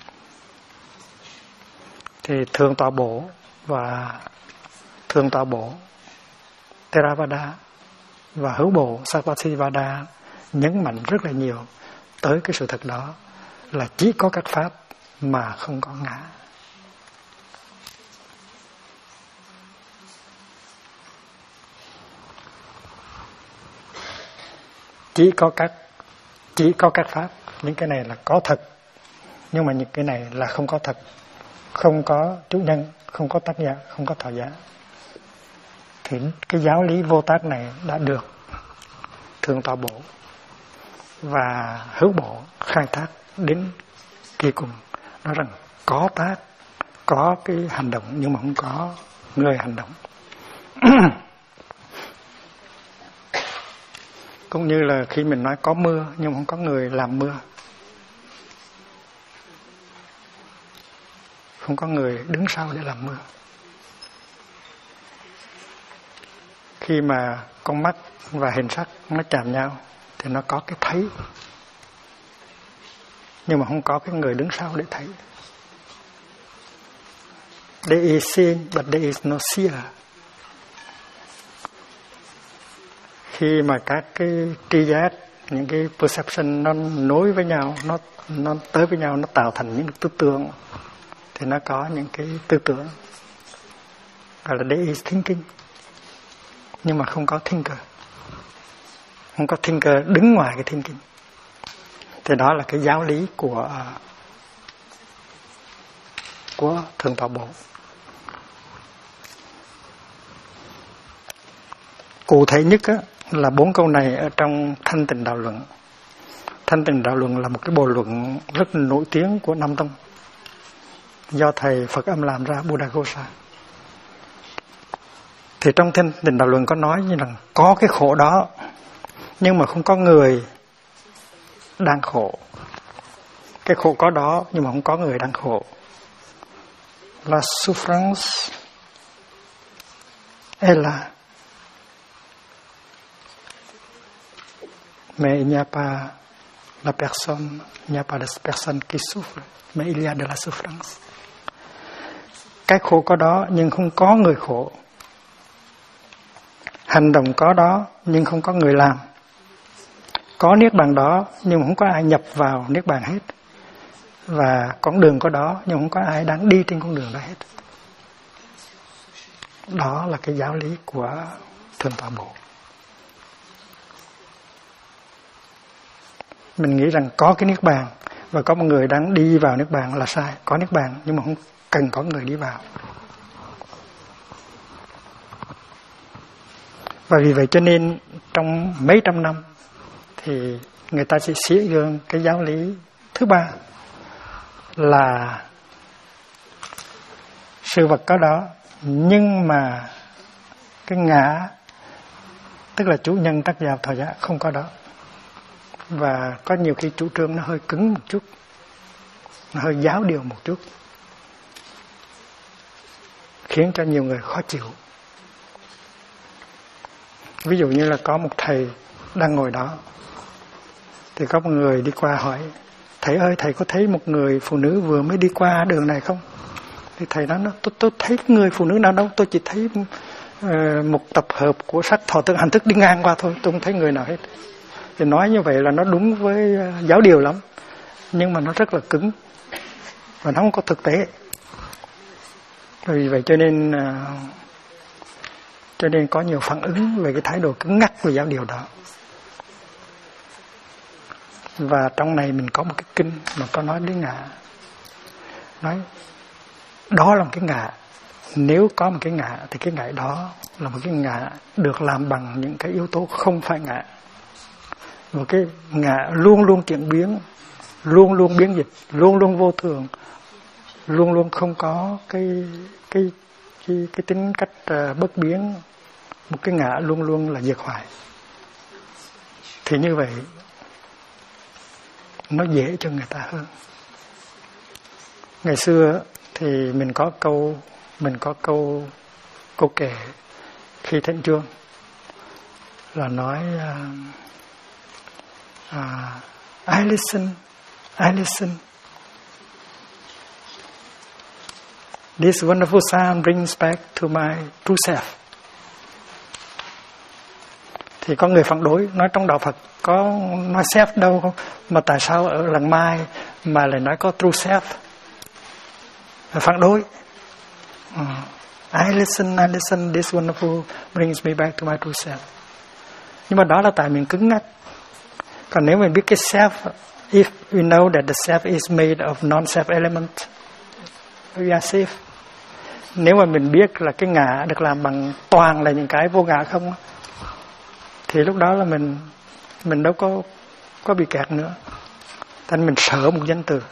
Thì thường tọa bổ và thường tọa bổ Theravada và hữu bổ Sarvasivada nhấn mạnh rất là nhiều tới cái sự thật đó là chỉ có các pháp mà không có ngã. Chỉ có các pháp, những cái này là có thật, nhưng mà những cái này là không có thật, không có chủ nhân, không có tác giả, không có thọ giả. Thì cái giáo lý vô tác này đã được thường tọa bổ và hữu bổ khai thác đến kỳ cùng. Nói rằng có tác, có cái hành động nhưng mà không có người hành động. Cũng như là khi mình nói có mưa nhưng không có người làm mưa, không có người đứng sau để làm mưa. Khi mà con mắt và hình sắc nó chạm nhau thì nó có cái thấy, nhưng mà không có cái người đứng sau để thấy. There is seeing but there is no seer. Khi mà các cái tri giác, những cái perception nó nối với nhau, nó tới với nhau, nó tạo thành những tư tưởng, thì nó có những cái tư tưởng gọi là there is thinking, nhưng mà không có thinker, không có thinker đứng ngoài cái thinking. Thì đó là cái giáo lý của thường tọa bổ. Cụ thể nhất á, là 4 câu này ở trong Thanh Tịnh Đạo Luận. Thanh Tịnh Đạo Luận là một cái bộ luận rất nổi tiếng của Nam Tông, do thầy Phật Âm làm ra, Buddhaghosa. Thì trong Thanh Tịnh Đạo Luận có nói như rằng có cái khổ đó, nhưng mà không có người đang khổ. Cái khổ có đó, nhưng mà không có người đang khổ. La souffrance est là mais il n'y a pas la personne, il n'y a pas de personne qui souffre, mais il y a de la souffrance. Cái khổ có đó nhưng không có người khổ. Hành động có đó nhưng không có người làm. Có niết bàn đó nhưng không có ai nhập vào niết bàn hết. Và con đường có đó nhưng không có ai đang đi trên con đường đó hết. Đó là cái giáo lý của Thượng Tọa Bộ. Mình nghĩ rằng có cái niết bàn và có một người đang đi vào niết bàn là sai. Có niết bàn nhưng mà không cần có người đi vào. Và vì vậy cho nên trong mấy trăm năm thì người ta sẽ xía gương cái giáo lý thứ ba là sự vật có đó nhưng mà cái ngã, tức là chủ nhân tác giả thọ giả không có đó. Và có nhiều khi chủ trương nó hơi cứng một chút, nó hơi giáo điều một chút, khiến cho nhiều người khó chịu. Ví dụ như là có một thầy đang ngồi đó, thì có một người đi qua hỏi: thầy ơi, thầy có thấy một người phụ nữ vừa mới đi qua đường này không? Thì thầy nói: tôi thấy người phụ nữ nào đâu, tôi chỉ thấy một tập hợp của sắc thọ tưởng hành thức đi ngang qua thôi, tôi không thấy người nào hết. Thì nói như vậy là nó đúng với giáo điều lắm, nhưng mà nó rất là cứng và nó không có thực tế. Vì vậy cho nên có nhiều phản ứng về cái thái độ cứng ngắc về giáo điều đó. Và trong này mình có một cái kinh mà có nói đến ngã. Nói đó là một cái ngã. Nếu có một cái ngã thì cái ngã đó là một cái ngã được làm bằng những cái yếu tố không phải ngã. Một cái ngã luôn luôn chuyển biến, luôn luôn biến dịch, luôn luôn vô thường, luôn luôn không có cái tính cách bất biến. Một cái ngã luôn luôn là diệt hoại. Thì như vậy nó dễ cho người ta hơn. Ngày xưa thì mình có câu kệ khi thỉnh chuông là nói I listen. This wonderful sound brings back to my true self. Thì có người phản đối, nói trong đạo Phật có nói self đâu không, mà tại sao ở Làng Mai mà lại nói có true self? Phản đối. I listen, this wonderful brings me back to my true self. Nhưng mà đó là tại mình cứng ngắc. Còn nếu mình biết cái self, if we know that the self is made of non-self element, we are safe. Nếu mà mình biết là cái ngã được làm bằng toàn là những cái vô ngã không, thì lúc đó là mình đâu có bị kẹt nữa. Thành mình sợ một danh từ.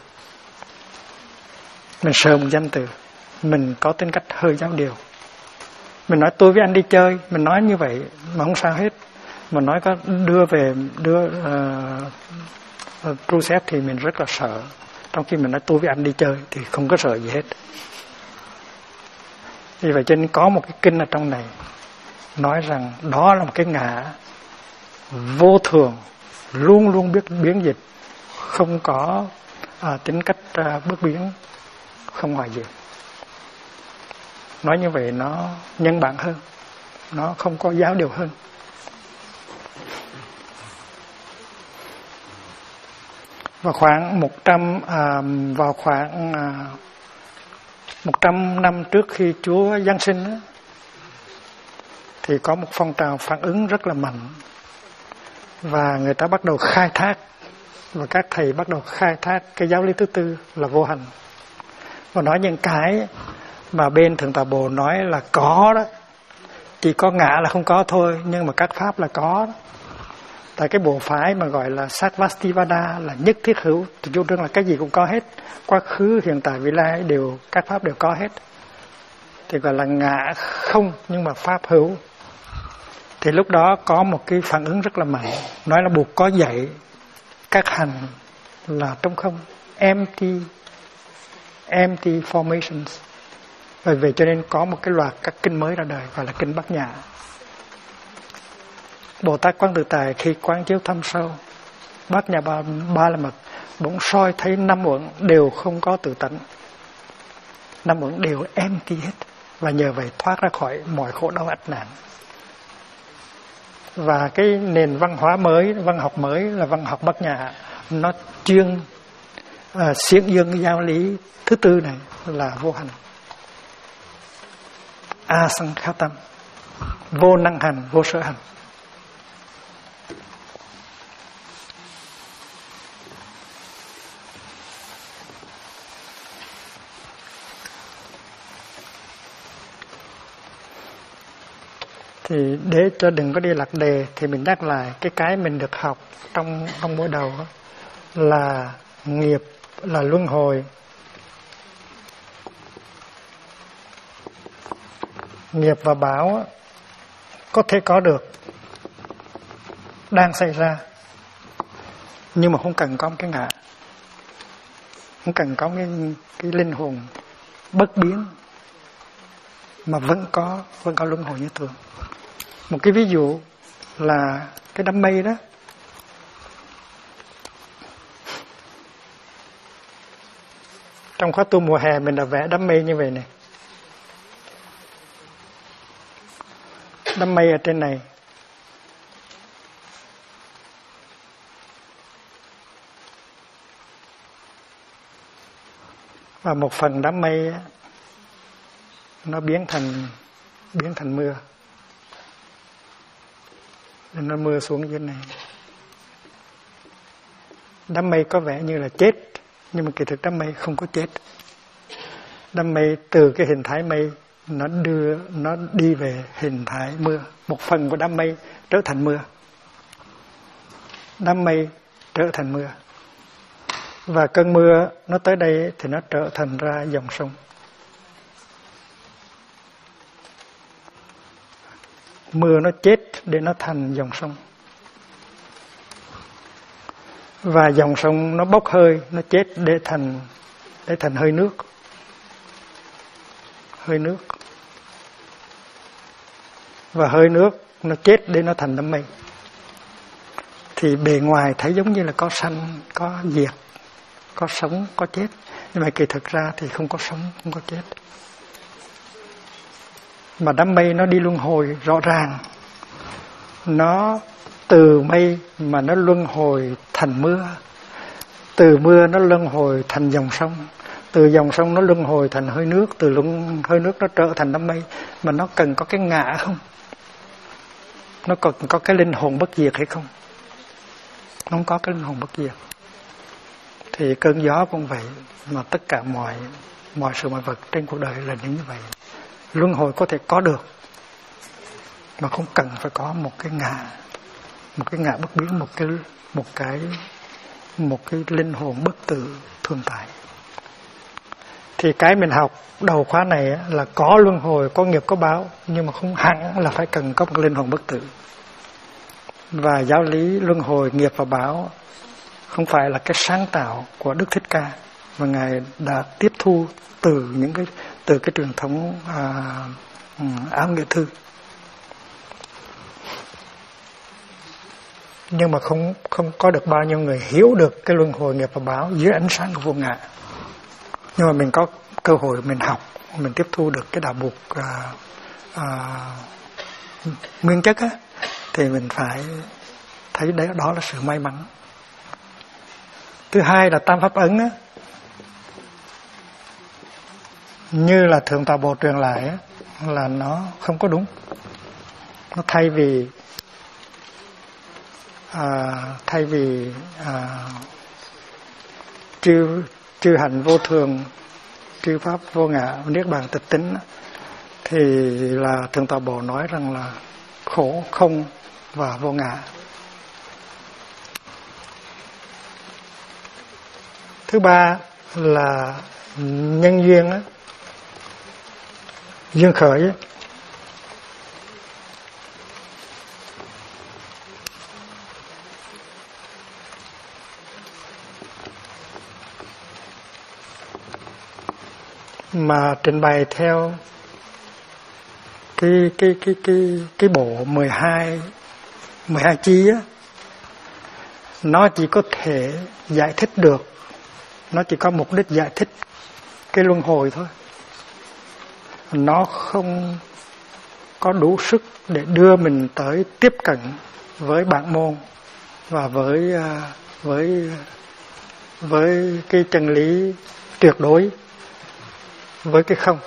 Mình có tính cách hơi giáo điều. Mình nói tôi với anh đi chơi, mình nói như vậy mà không sao hết. Mà nói có đưa true self thì mình rất là sợ. Trong khi mình nói tôi với anh đi chơi thì không có sợ gì hết. Vì vậy cho nên có một cái kinh ở trong này nói rằng đó là một cái ngã vô thường, luôn luôn biết biến dịch, không có tính cách bất biến, không hoại diệt. Nói như vậy nó nhân bản hơn, nó không có giáo điều hơn. Vào khoảng 100 năm trước khi Chúa Giáng sinh thì có một phong trào phản ứng rất là mạnh, và người ta bắt đầu khai thác, và các thầy bắt đầu khai thác cái giáo lý thứ tư là vô hành, và nói những cái mà bên Thượng Tọa Bồ nói là có đó, chỉ có ngã là không có thôi, nhưng mà các pháp là có đó. Tại cái bộ phái mà gọi là Sarvastivada là nhất thiết hữu, thì chủ trương là cái gì cũng có hết, quá khứ, hiện tại, vị lai đều, các pháp đều có hết, thì gọi là ngã không nhưng mà pháp hữu. Thì lúc đó có một cái phản ứng rất là mạnh, nói là buộc có dạy các hành là trống không, empty formations. Bởi vậy cho nên có một cái loạt các kinh mới ra đời gọi là kinh Bát Nhã. Bồ Tát Quán Tự Tại khi quán chiếu thâm sâu Bát Nhã ba la mật, bỗng soi thấy năm uẩn đều không có tự tánh. năm uẩn đều empty hết, và nhờ vậy thoát ra khỏi mọi khổ đau ách nạn. Và cái nền văn hóa mới, văn học mới là văn học Bát Nhã, nó chuyên xiển dương cái giáo lý thứ tư này là vô hành, asankhatam, vô năng hành, vô sở hành. Thì để cho đừng có đi lạc đề thì mình nhắc lại cái mình được học trong buổi đầu đó, là nghiệp là luân hồi. Nghiệp và báo có thể có được, đang xảy ra, nhưng mà không cần có một cái ngã, không cần có cái linh hồn bất biến, mà vẫn có luân hồi như thường. Một cái ví dụ là cái đám mây đó. Trong khóa tu mùa hè mình đã vẽ đám mây như vậy này. Đám mây ở trên này. Và một phần đám mây nó biến thành mưa. Nên nó mưa xuống dưới này. Đám mây có vẻ như là chết, nhưng mà kỳ thực đám mây không có chết. Đám mây từ cái hình thái mây nó đi về hình thái mưa. Một phần của đám mây trở thành mưa. Đám mây trở thành mưa. Và cơn mưa nó tới đây thì nó trở thành ra dòng sông. Mưa nó chết để nó thành dòng sông. Và dòng sông nó bốc hơi, nó chết để thành hơi nước. Hơi nước. Và hơi nước nó chết để nó thành đám mây. Thì bề ngoài thấy giống như là có sanh, có diệt, có sống, có chết. Nhưng mà kỳ thực ra thì không có sống, không có chết. Mà đám mây nó đi luân hồi rõ ràng. Nó từ mây mà nó luân hồi thành mưa. Từ mưa nó luân hồi thành dòng sông. Từ dòng sông nó luân hồi thành hơi nước. Từ hơi nước nó trở thành đám mây. Mà nó cần có cái ngã không? Nó cần có cái linh hồn bất diệt hay không? Nó không có cái linh hồn bất diệt. Thì cơn gió cũng vậy. Mà tất cả mọi sự mọi vật trên cuộc đời là như vậy. Luân hồi có thể có được, mà không cần phải có một cái ngã bất biến, một cái linh hồn bất tử thường tại. Thì cái mình học đầu khóa này là có luân hồi, có nghiệp, có báo, nhưng mà không hẳn là phải cần có một linh hồn bất tử. Và giáo lý luân hồi, nghiệp và báo không phải là cái sáng tạo của Đức Thích Ca, mà Ngài đã tiếp thu từ cái truyền thống Áo Nghĩa Thư. Nhưng mà không có được bao nhiêu người hiểu được cái luân hồi, nghiệp và báo dưới ánh sáng của vô ngã. Nhưng mà mình có cơ hội mình học, mình tiếp thu được cái đạo buộc nguyên chất á, thì mình phải thấy đấy, đó là sự may mắn. Thứ hai là Tam Pháp Ấn á, như là Thượng Tọa Bộ truyền lại á, là nó không có đúng. Nó thay vì chư hạnh vô thường, chư pháp vô ngã, niết bàn tịch tính, thì là Thượng Tọa Bộ nói rằng là khổ, không và vô ngã. Thứ ba là nhân duyên á, duyên khởi á. Mà trình bày theo cái bộ 12 chi á, nó chỉ có thể giải thích được, nó chỉ có mục đích giải thích cái luân hồi thôi, nó không có đủ sức để đưa mình tới tiếp cận với bản môn và với cái chân lý tuyệt đối, với cái không.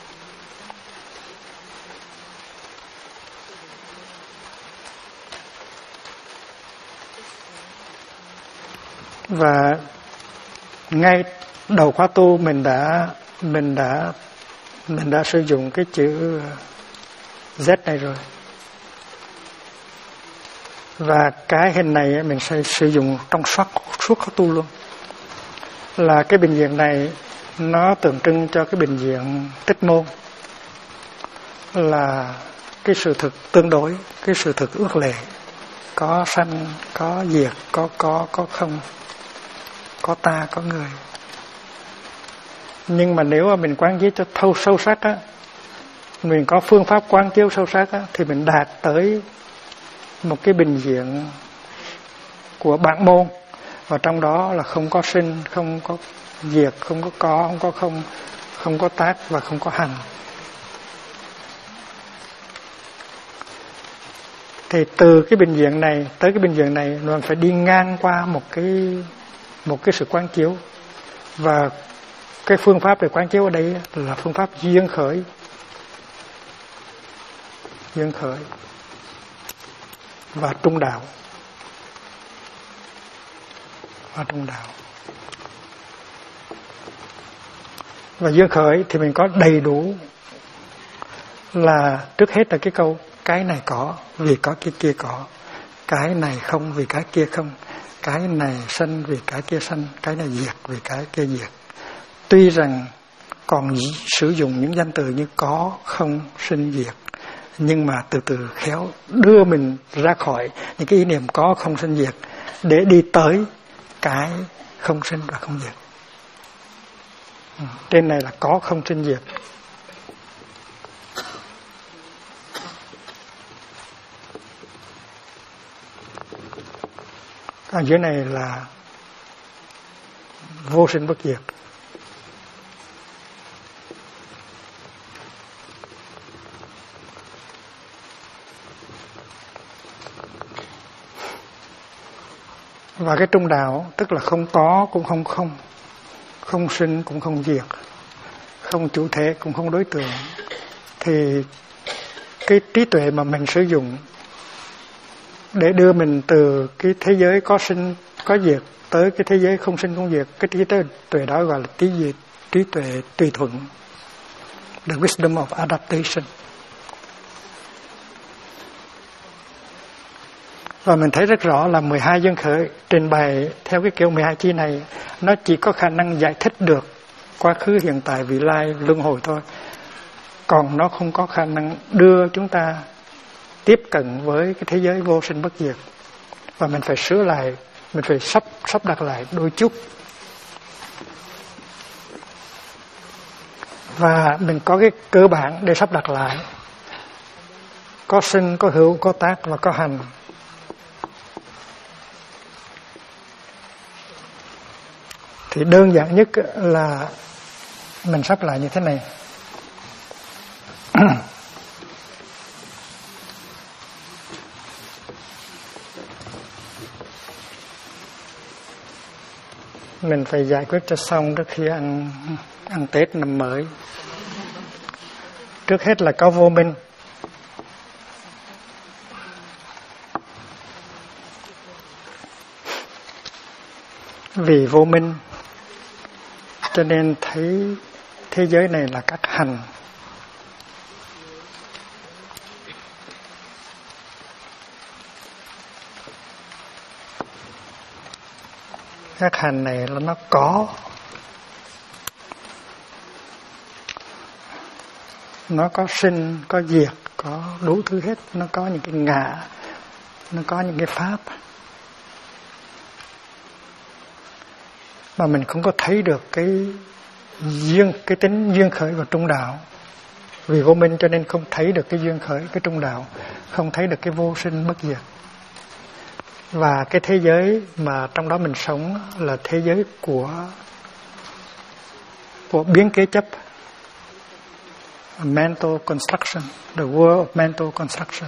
Và ngay đầu khóa tu mình đã sử dụng cái chữ Z này rồi. Và cái hình này mình sẽ sử dụng trong suốt khóa tu luôn. Là cái bình diện này nó tượng trưng cho cái bình diện tích môn, là cái sự thực tương đối, cái sự thực ước lệ, có sanh, có diệt, có không, có ta, có người. Nhưng mà nếu mà mình quán chiếu cho sâu sắc á, mình có phương pháp quán chiếu sâu sắc á, thì mình đạt tới một cái bình diện của bản môn, và trong đó là không có sinh, không có diệt, không có không có không có tác và không có hành. Thì từ cái bình diện này tới cái bình diện này, mình phải đi ngang qua một cái sự quán chiếu. Và cái phương pháp để quán chiếu ở đây là phương pháp duyên khởi. Duyên khởi và trung đạo. Và trung đạo. Và duyên khởi thì mình có đầy đủ, là trước hết là cái câu cái này có vì có cái kia có, cái này không vì cái kia không, cái này sanh vì cái kia sanh, cái này diệt vì cái kia diệt. Tuy rằng còn sử dụng những danh từ như có, không, sinh, diệt, nhưng mà từ từ khéo đưa mình ra khỏi những cái ý niệm có, không, sinh, diệt để đi tới cái không sinh và không diệt. Trên này là có, không, sinh, diệt. Ở dưới này là vô sinh bất diệt. Và cái trung đạo tức là không có cũng không, không sinh cũng không diệt, không chủ thể cũng không đối tượng. Thì cái trí tuệ mà mình sử dụng để đưa mình từ cái thế giới có sinh có diệt tới cái thế giới không sinh không diệt, cái trí tuệ đó gọi là trí tuệ tùy thuận, the wisdom of adaptation. Và mình thấy rất rõ là 12 duyên khởi trình bày theo cái kiểu 12 chi này, nó chỉ có khả năng giải thích được quá khứ, hiện tại, vị lai, luân hồi thôi. Còn nó không có khả năng đưa chúng ta tiếp cận với cái thế giới vô sinh bất diệt. Và mình phải sửa lại, mình phải sắp đặt lại đôi chút. Và mình có cái cơ bản để sắp đặt lại. Có sinh, có hữu, có tác và có hành. Thì đơn giản nhất là mình sắp lại như thế này. Mình phải giải quyết cho xong trước khi ăn Tết năm mới. Trước hết là có vô minh. Vì vô minh cho nên thấy thế giới này là các hành. Các hành này là nó có. Nó có sinh, có diệt, có đủ thứ hết. Nó có những cái ngã, nó có những cái pháp. Mà mình không có thấy được cái tính duyên khởi và trung đạo. Vì vô minh cho nên không thấy được cái duyên khởi, cái trung đạo, không thấy được cái vô sinh bất diệt. Và cái thế giới mà trong đó mình sống là thế giới của biến kế chấp. mental construction, the world of mental construction.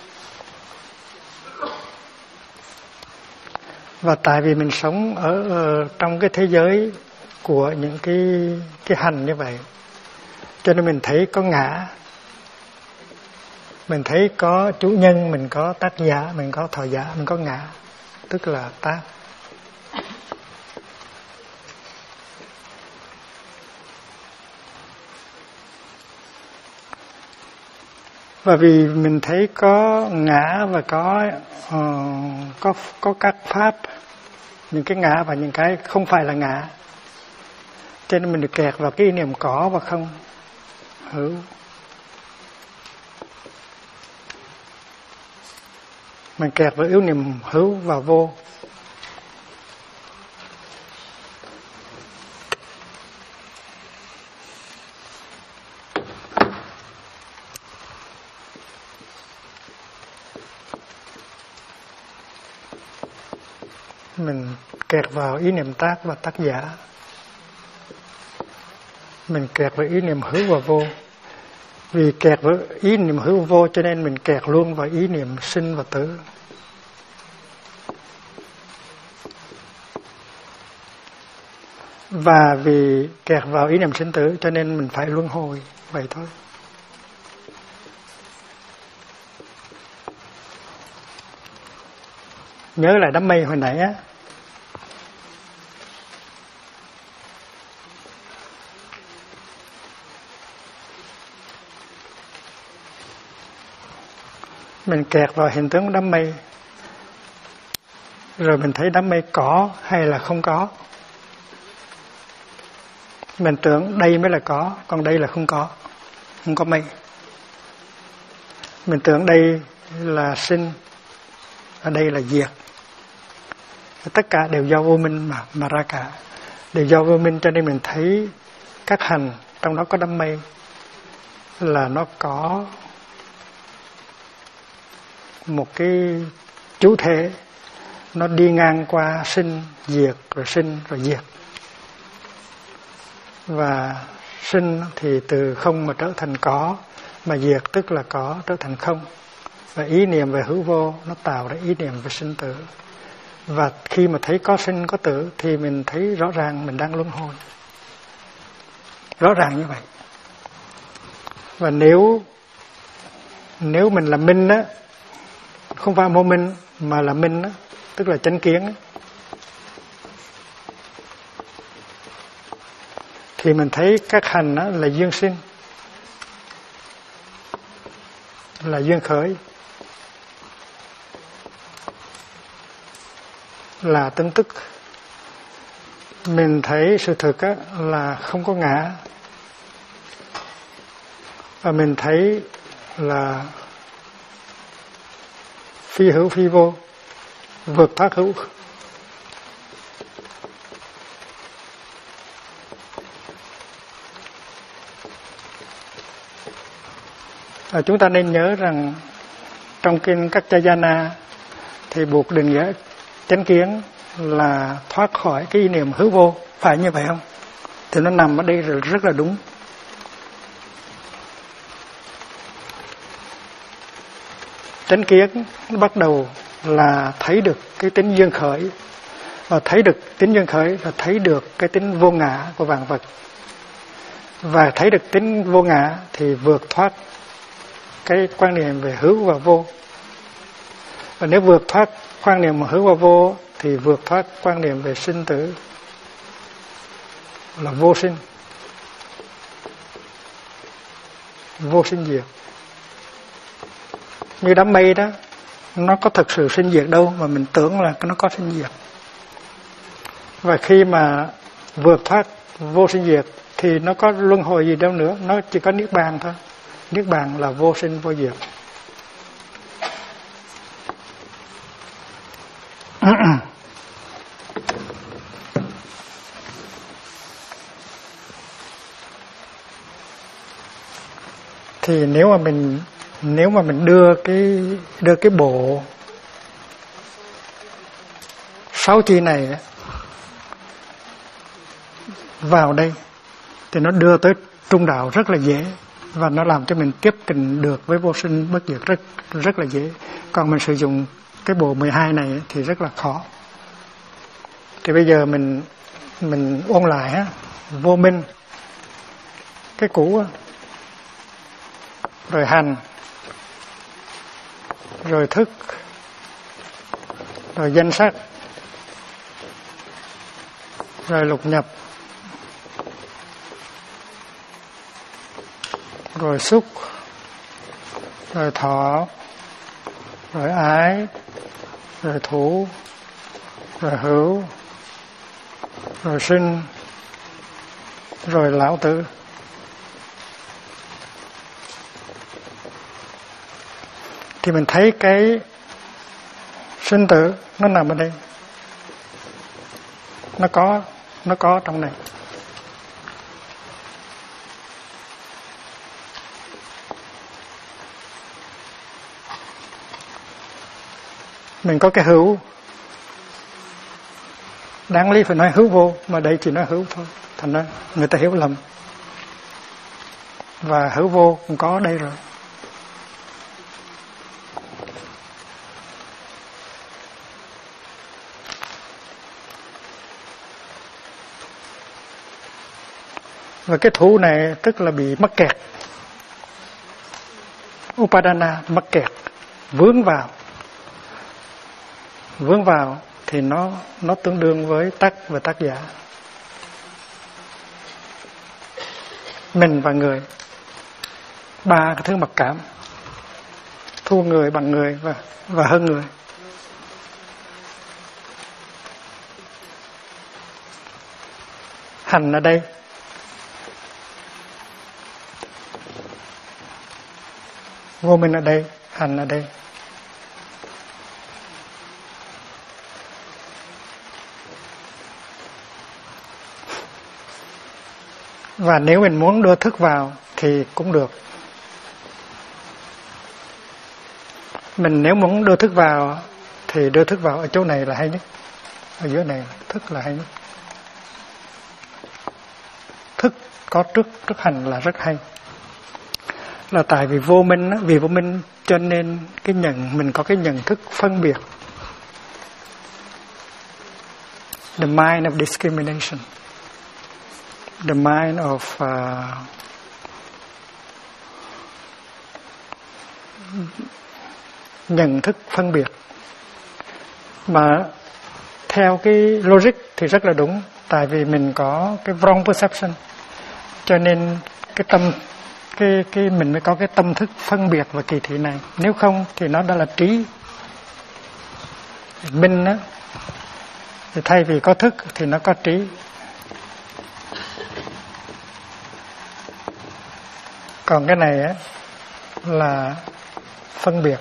Và tại vì mình sống ở trong cái thế giới của những cái hành như vậy, cho nên mình thấy có ngã, mình thấy có chủ nhân, mình có tác giả, mình có thọ giả, mình có ngã, tức là tác. Và vì mình thấy có ngã và có các pháp, những cái ngã và những cái không phải là ngã, cho nên mình được kẹt vào cái ý niệm có và không, hữu. Mình kẹt vào ý niệm hữu và vô. Mình kẹt vào ý niệm tác và tác giả. Mình kẹt vào ý niệm hữu và vô. Vì kẹt vào ý niệm hữu và vô cho nên mình kẹt luôn vào ý niệm sinh và tử. Và vì kẹt vào ý niệm sinh tử cho nên mình phải luân hồi, vậy thôi. Nhớ lại đám mây hồi nãy á. Mình kẹt vào hiện tượng đám mây. Rồi mình thấy đám mây có hay là không có. Mình tưởng đây mới là có, còn đây là không có mây. Mình tưởng đây là sinh, ở đây là diệt. Tất cả đều do vô minh mà ra cả. Đều do vô minh cho nên mình thấy các hành, trong đó có đám mây, là nó có một cái chủ thể, nó đi ngang qua sinh, diệt, rồi sinh, rồi diệt. Và sinh thì từ không mà trở thành có, mà diệt tức là có trở thành không. Và ý niệm về hữu vô nó tạo ra ý niệm về sinh tử. Và khi mà thấy có sinh có tử thì mình thấy rõ ràng mình đang luân hồi. Rõ ràng như vậy. Và nếu mình là minh á, không phải mô minh mà là minh á, tức là chánh kiến á, thì mình thấy các hành á, là duyên sinh, là duyên khởi, là tương tức. Mình thấy sự thực á, là không có ngã. Và mình thấy là phi hữu phi vô, vượt thoát hữu. Chúng ta nên nhớ rằng trong kinh Kaccayana thì buộc định nghĩa chánh kiến là thoát khỏi cái ý niệm hữu vô, phải như vậy không? Thì nó nằm ở đây rất là đúng. Chánh kiến bắt đầu là thấy được cái tính duyên khởi, và thấy được tính duyên khởi là thấy được cái tính vô ngã của vạn vật. Và thấy được tính vô ngã thì vượt thoát cái quan niệm về hữu và vô. Và nếu vượt thoát quan niệm hữu và vô thì vượt thoát quan niệm về sinh tử, là vô sinh, vô sinh diệt. Như đám mây đó, nó có thực sự sinh diệt đâu mà mình tưởng là nó có sinh diệt. Và khi mà vượt thoát vô sinh diệt thì nó có luân hồi gì đâu nữa, nó chỉ có niết bàn thôi. Niết bàn là vô sinh vô diệt. Thì nếu mà mình đưa cái bộ 6 chi này vào đây thì nó đưa tới trung đạo rất là dễ. và nó làm cho mình tiếp cận được với vô sinh bất diệt rất là dễ. Còn mình sử dụng cái bộ 12 này thì rất là khó. Thì bây giờ mình ôn lại ha, vô minh cái cũ, rồi hành, rồi thức, rồi danh sắc, rồi lục nhập, rồi xúc, rồi thọ, rồi ái, rồi thủ, rồi hữu, rồi sinh, rồi lão tử. Thì mình thấy cái sinh tử nó nằm ở đây, nó có trong này. Mình có cái hữu, đáng lý phải nói hữu vô, mà đây chỉ nói hữu thôi, thành ra người ta hiểu lầm. Và hữu vô cũng có đây rồi. Và cái thủ này tức là bị mắc kẹt. Upadana, mắc kẹt, vướng vào thì nó tương đương với tác và tác giả. Mình và người, ba cái thứ mặc cảm, thua người, bằng người và hơn người. Hành ở đây, vô minh ở đây, hành ở đây. Và nếu mình muốn đưa thức vào thì cũng được. Mình nếu muốn đưa thức vào thì đưa thức vào ở chỗ này là hay nhất. Ở giữa này thức là hay nhất. Thức có trước hành là rất hay. Là tại vì vô minh cho nên mình có cái nhận thức phân biệt. The mind of discrimination. The mind of nhận thức phân biệt. Mà theo cái logic thì rất là đúng. Tại vì mình có cái wrong perception. Cho nên mình mới có cái tâm thức phân biệt và kỳ thị này. Nếu không thì nó đã là trí. Minh á, thì thay vì có thức thì nó có trí. Còn cái này á là phân biệt.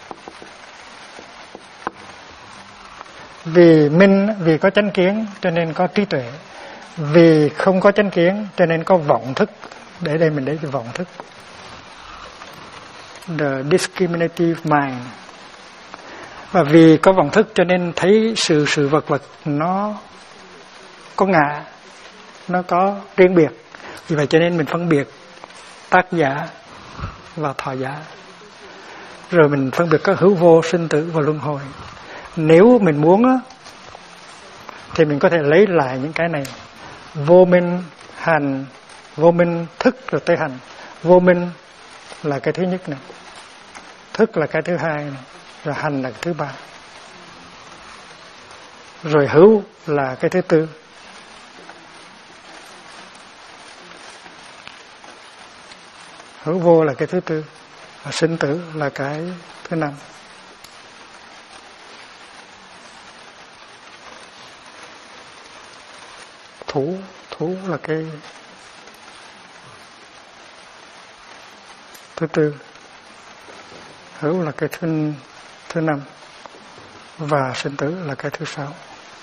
Vì có chánh kiến cho nên có trí tuệ. Vì không có chánh kiến cho nên có vọng thức. Để đây mình để cái vọng thức. The discriminative mind. Và vì có vọng thức cho nên thấy sự vật nó có ngã, nó có riêng biệt. Vì vậy cho nên mình phân biệt tác giả và thọ giả. Rồi mình phân biệt các hữu vô, sinh tử và luân hồi. Nếu mình muốn á, thì mình có thể lấy lại những cái này. Vô minh, hành, vô minh, thức rồi tới hành. Vô minh là cái thứ nhất này, thức là cái thứ hai này, rồi hành là cái thứ ba, rồi hữu là cái thứ tư. Hữu vô là cái thứ tư, và sinh tử là cái thứ năm. Thủ là cái thứ tư, hữu là cái thứ năm, và sinh tử là cái thứ sáu.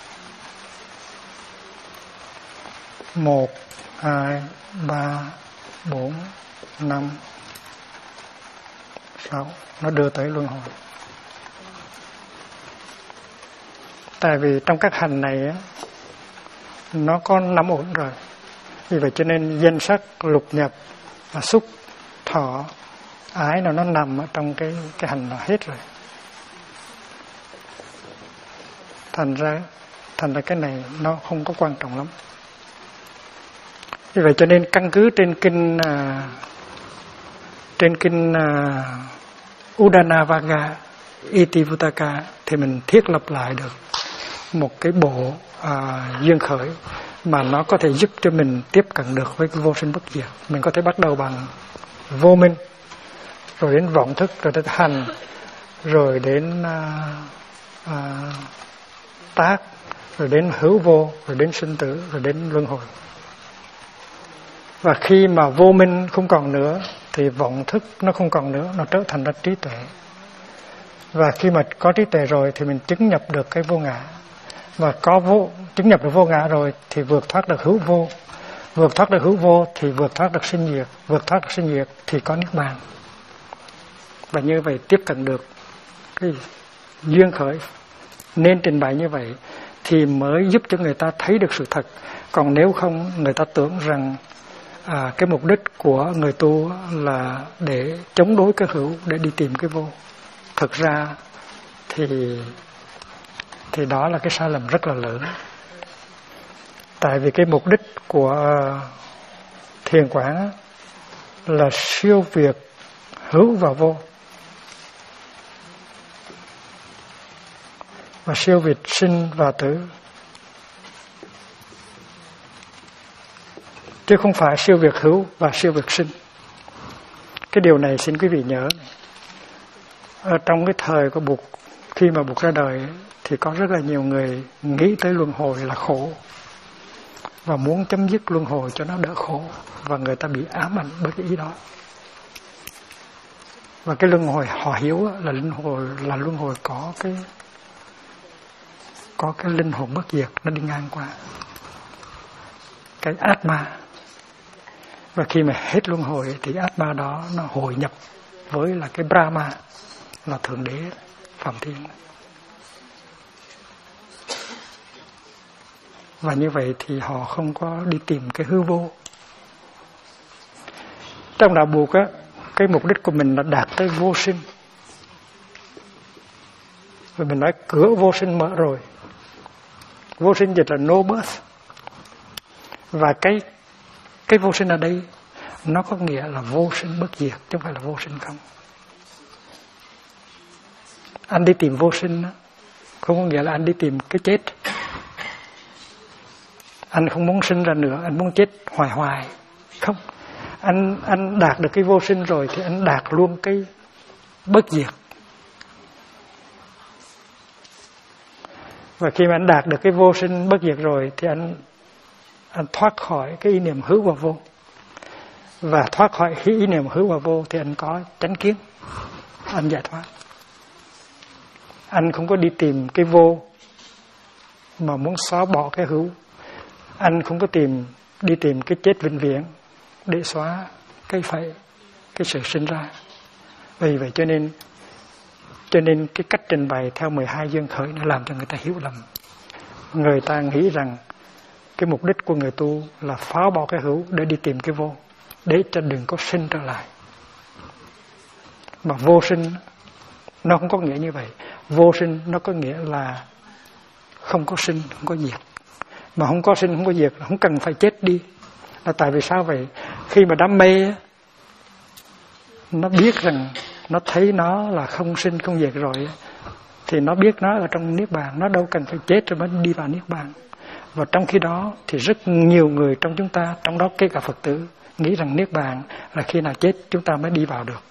1, 2, 3, 4, 5, 6. Nó đưa tới luân hồi. Tại vì trong các hành này á, nó có 5 ổn rồi. Vì vậy cho nên danh sắc, lục nhập, xúc, thọ, ái nó nằm ở trong cái hành là hết rồi. Thành ra cái này nó không có quan trọng lắm. Vì vậy cho nên căn cứ trên kinh Uddannavaga Itivuttaka thì mình thiết lập lại được một cái bộ duyên khởi mà nó có thể giúp cho mình tiếp cận được với cái vô sinh bất diệt. Mình có thể bắt đầu bằng vô minh, rồi đến vọng thức, rồi đến hành, rồi đến tác, rồi đến hữu vô, rồi đến sinh tử, rồi đến luân hồi. Và khi mà vô minh không còn nữa thì vọng thức nó không còn nữa, nó trở thành ra trí tuệ. Và khi mà có trí tuệ rồi thì mình chứng nhập được cái vô ngã. Và chứng nhập được vô ngã rồi thì vượt thoát được hữu vô. Vượt thoát được hữu vô thì vượt thoát được sinh diệt. Vượt thoát được sinh diệt thì có niết bàn. Và như vậy tiếp cận được cái duyên khởi. Nên trình bày như vậy thì mới giúp cho người ta thấy được sự thật. Còn nếu không, người ta tưởng rằng cái mục đích của người tu là để chống đối cái hữu, để đi tìm cái vô. Thực ra thì đó là cái sai lầm rất là lớn. Tại vì cái mục đích của thiền quán là siêu việt hữu và vô, và siêu việt sinh và tử, chứ không phải siêu việt hữu và siêu việt sinh. Cái điều này xin quý vị nhớ. Ở trong cái thời của Bụt, khi mà Bụt ra đời thì có rất là nhiều người nghĩ tới luân hồi là khổ và muốn chấm dứt luân hồi cho nó đỡ khổ, và người ta bị ám ảnh bởi cái ý đó. Và cái luân hồi họ hiểu là luân hồi có cái linh hồn bất diệt nó đi ngang qua, cái Atma. Và khi mà hết luân hồi thì Atma đó nó hội nhập với là cái Brahma, là Thượng Đế Phạm Thiên. Và như vậy thì họ không có đi tìm cái hư vô. Trong đạo Bụt á, cái mục đích của mình là đạt tới vô sinh. Và mình nói cửa vô sinh mở rồi. Vô sinh dịch là no birth. Và cái vô sinh ở đây nó có nghĩa là vô sinh bất diệt, chứ không phải là vô sinh không. Anh đi tìm vô sinh đó, không có nghĩa là anh đi tìm cái chết. Anh không muốn sinh ra nữa, anh muốn chết hoài hoài. Không, anh đạt được cái vô sinh rồi thì anh đạt luôn cái bất diệt. Và khi mà anh đạt được cái vô sinh bất diệt rồi thì anh thoát khỏi cái ý niệm hữu và vô. Và thoát khỏi cái ý niệm hữu và vô thì anh có chánh kiến, anh giải thoát. Anh không có đi tìm cái vô mà muốn xóa bỏ cái hữu. Anh không có đi tìm cái chết vĩnh viễn để xóa cái sự sinh ra. Vì vậy cho nên cái cách trình bày theo 12 duyên khởi nó làm cho người ta hiểu lầm. Người ta nghĩ rằng cái mục đích của người tu là phá bỏ cái hữu để đi tìm cái vô, để cho đừng có sinh trở lại. Mà vô sinh nó không có nghĩa như vậy. Vô sinh nó có nghĩa là không có sinh, không có diệt. Mà không có sinh, không có diệt, không cần phải chết đi. Là tại vì sao vậy? Khi mà đam mê nó biết rằng, nó thấy nó là không sinh không diệt rồi, thì nó biết nó ở trong Niết Bàn, nó đâu cần phải chết rồi mới đi vào Niết Bàn. Và trong khi đó thì rất nhiều người trong chúng ta, trong đó kể cả Phật tử, nghĩ rằng Niết Bàn là khi nào chết chúng ta mới đi vào được.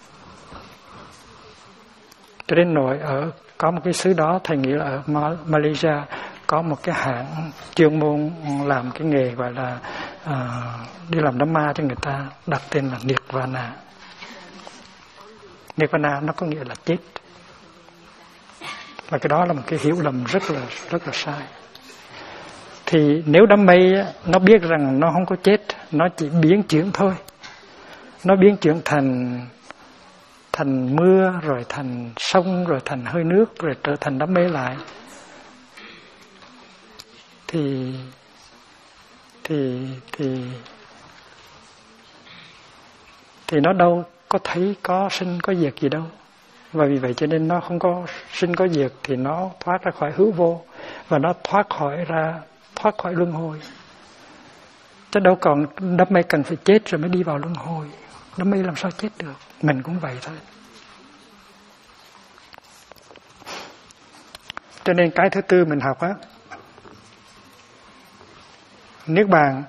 Cho đến nỗi có một cái xứ đó, thầy nghĩ là ở Malaysia có một cái hãng chuyên môn làm cái nghề gọi là đi làm đám ma cho người ta, đặt tên là Nirvana. Nirvana nó có nghĩa là chết. Và cái đó là một cái hiểu lầm rất là sai. Thì nếu đám mây nó biết rằng nó không có chết, nó chỉ biến chuyển thôi. Nó biến chuyển thành mưa, rồi thành sông, rồi thành hơi nước, rồi trở thành đám mây lại. Thì nó đâu có thấy có sinh có diệt gì đâu. Và vì vậy cho nên nó không có sinh có diệt thì nó thoát ra khỏi hữu vô, và nó thoát khỏi luân hồi. Chứ đâu còn đám mây cần phải chết rồi mới đi vào luân hồi. Đám mây làm sao chết được. Mình cũng vậy thôi. Cho nên cái thứ tư mình học á, niết bàn,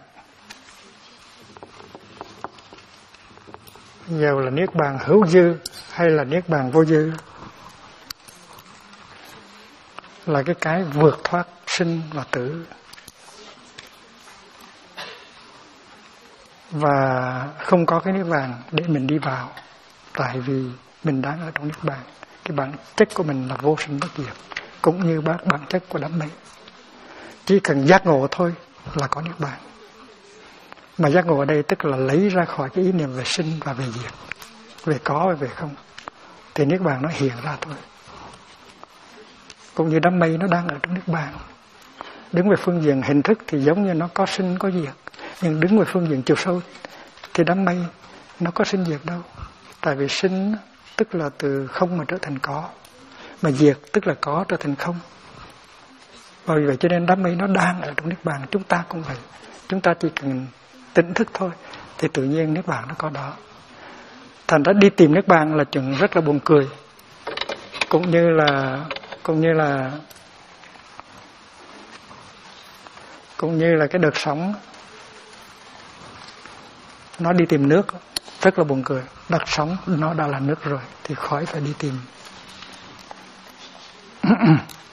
dù là niết bàn hữu dư hay là niết bàn vô dư, là cái vượt thoát sinh và tử. Và không có cái niết bàn để mình đi vào, tại vì mình đang ở trong niết bàn. Cái bản chất của mình là vô sinh bất diệt, cũng như bản chất của đám mây. Chỉ cần giác ngộ thôi là có niết bàn. Mà giác ngộ ở đây tức là lấy ra khỏi cái ý niệm về sinh và về diệt, về có và về không, thì niết bàn nó hiện ra thôi. Cũng như đám mây nó đang ở trong niết bàn. Đứng về phương diện hình thức thì giống như nó có sinh có diệt, nhưng đứng về phương diện chiều sâu thì đám mây nó có sinh diệt đâu. Tại vì sinh tức là từ không mà trở thành có, mà diệt tức là có trở thành không. Và vì vậy cho nên đám mây nó đang ở trong niết bàn. Chúng ta cũng vậy. Chúng ta chỉ cần tỉnh thức thôi thì tự nhiên niết bàn nó có đó. Thành ra đi tìm niết bàn là chuyện rất là buồn cười. Cũng như là cái đợt sóng nó đi tìm nước, rất là buồn cười. Đợt sóng nó đã là nước rồi thì khỏi phải đi tìm.